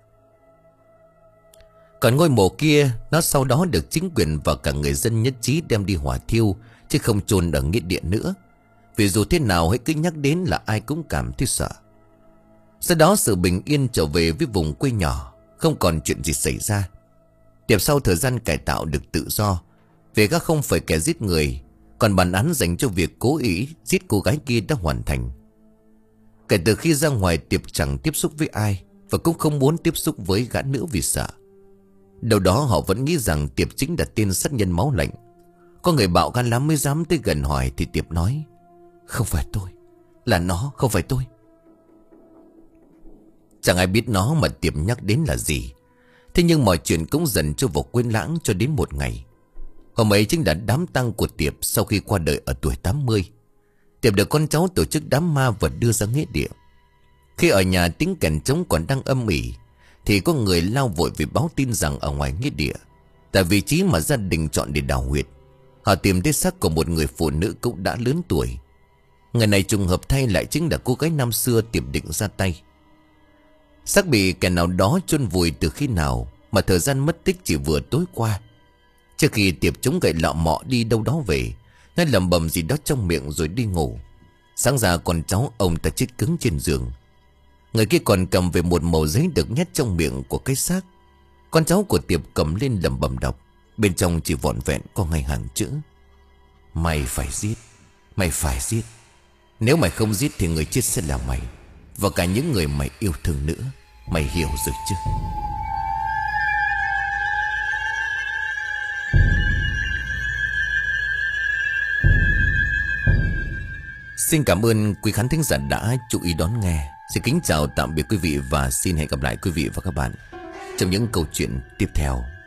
Còn ngôi mộ kia, nó sau đó được chính quyền và cả người dân nhất trí đem đi hỏa thiêu, chứ không chôn ở nghĩa địa nữa. Vì dù thế nào hãy cứ nhắc đến là ai cũng cảm thấy sợ. Sau đó sự bình yên trở về với vùng quê nhỏ, không còn chuyện gì xảy ra. Tiệp sau thời gian cải tạo được tự do, vì gã không phải kẻ giết người, còn bản án dành cho việc cố ý giết cô gái kia đã hoàn thành. Kể từ khi ra ngoài, Tiệp chẳng tiếp xúc với ai, và cũng không muốn tiếp xúc với gã nữa vì sợ. Đâu đó họ vẫn nghĩ rằng Tiệp chính là tên sát nhân máu lạnh. Có người bạo gan lắm mới dám tới gần hỏi, thì Tiệp nói: "Không phải tôi, là nó, không phải tôi." Chẳng ai biết nó mà Tiệp nhắc đến là gì. Thế nhưng mọi chuyện cũng dần trôi vào quên lãng cho đến một ngày. Hôm ấy chính là đám tang của Tiệp sau khi qua đời ở tuổi tám mươi. Tiệp được con cháu tổ chức đám ma và đưa ra nghĩa địa. Khi ở nhà tiếng kèn trống còn đang âm ỉ, thì có người lao vội về báo tin rằng ở ngoài nghĩa địa, tại vị trí mà gia đình chọn để đào huyệt, họ tìm thấy xác của một người phụ nữ cũng đã lớn tuổi. Người này trùng hợp thay lại chính là cô gái năm xưa Tiệp định ra tay. Xác bị kẻ nào đó chôn vùi từ khi nào mà thời gian mất tích chỉ vừa tối qua. Trước khi Tiệp chống gậy lọ mọ đi đâu đó về, nó lẩm bẩm gì đó trong miệng rồi đi ngủ. Sáng ra con cháu ông ta chết cứng trên giường. Người kia còn cầm về một mẩu giấy được nhét trong miệng của cái xác. Con cháu của Tiệp cầm lên lẩm bẩm đọc. Bên trong chỉ vỏn vẹn có ngay hàng chữ: "Mày phải giết, mày phải giết. Nếu mày không giết thì người chết sẽ là mày, và cả những người mày yêu thương nữa. Mày hiểu rồi chứ?" Xin cảm ơn quý khán thính giả đã chú ý đón nghe. Xin kính chào tạm biệt quý vị và xin hẹn gặp lại quý vị và các bạn trong những câu chuyện tiếp theo.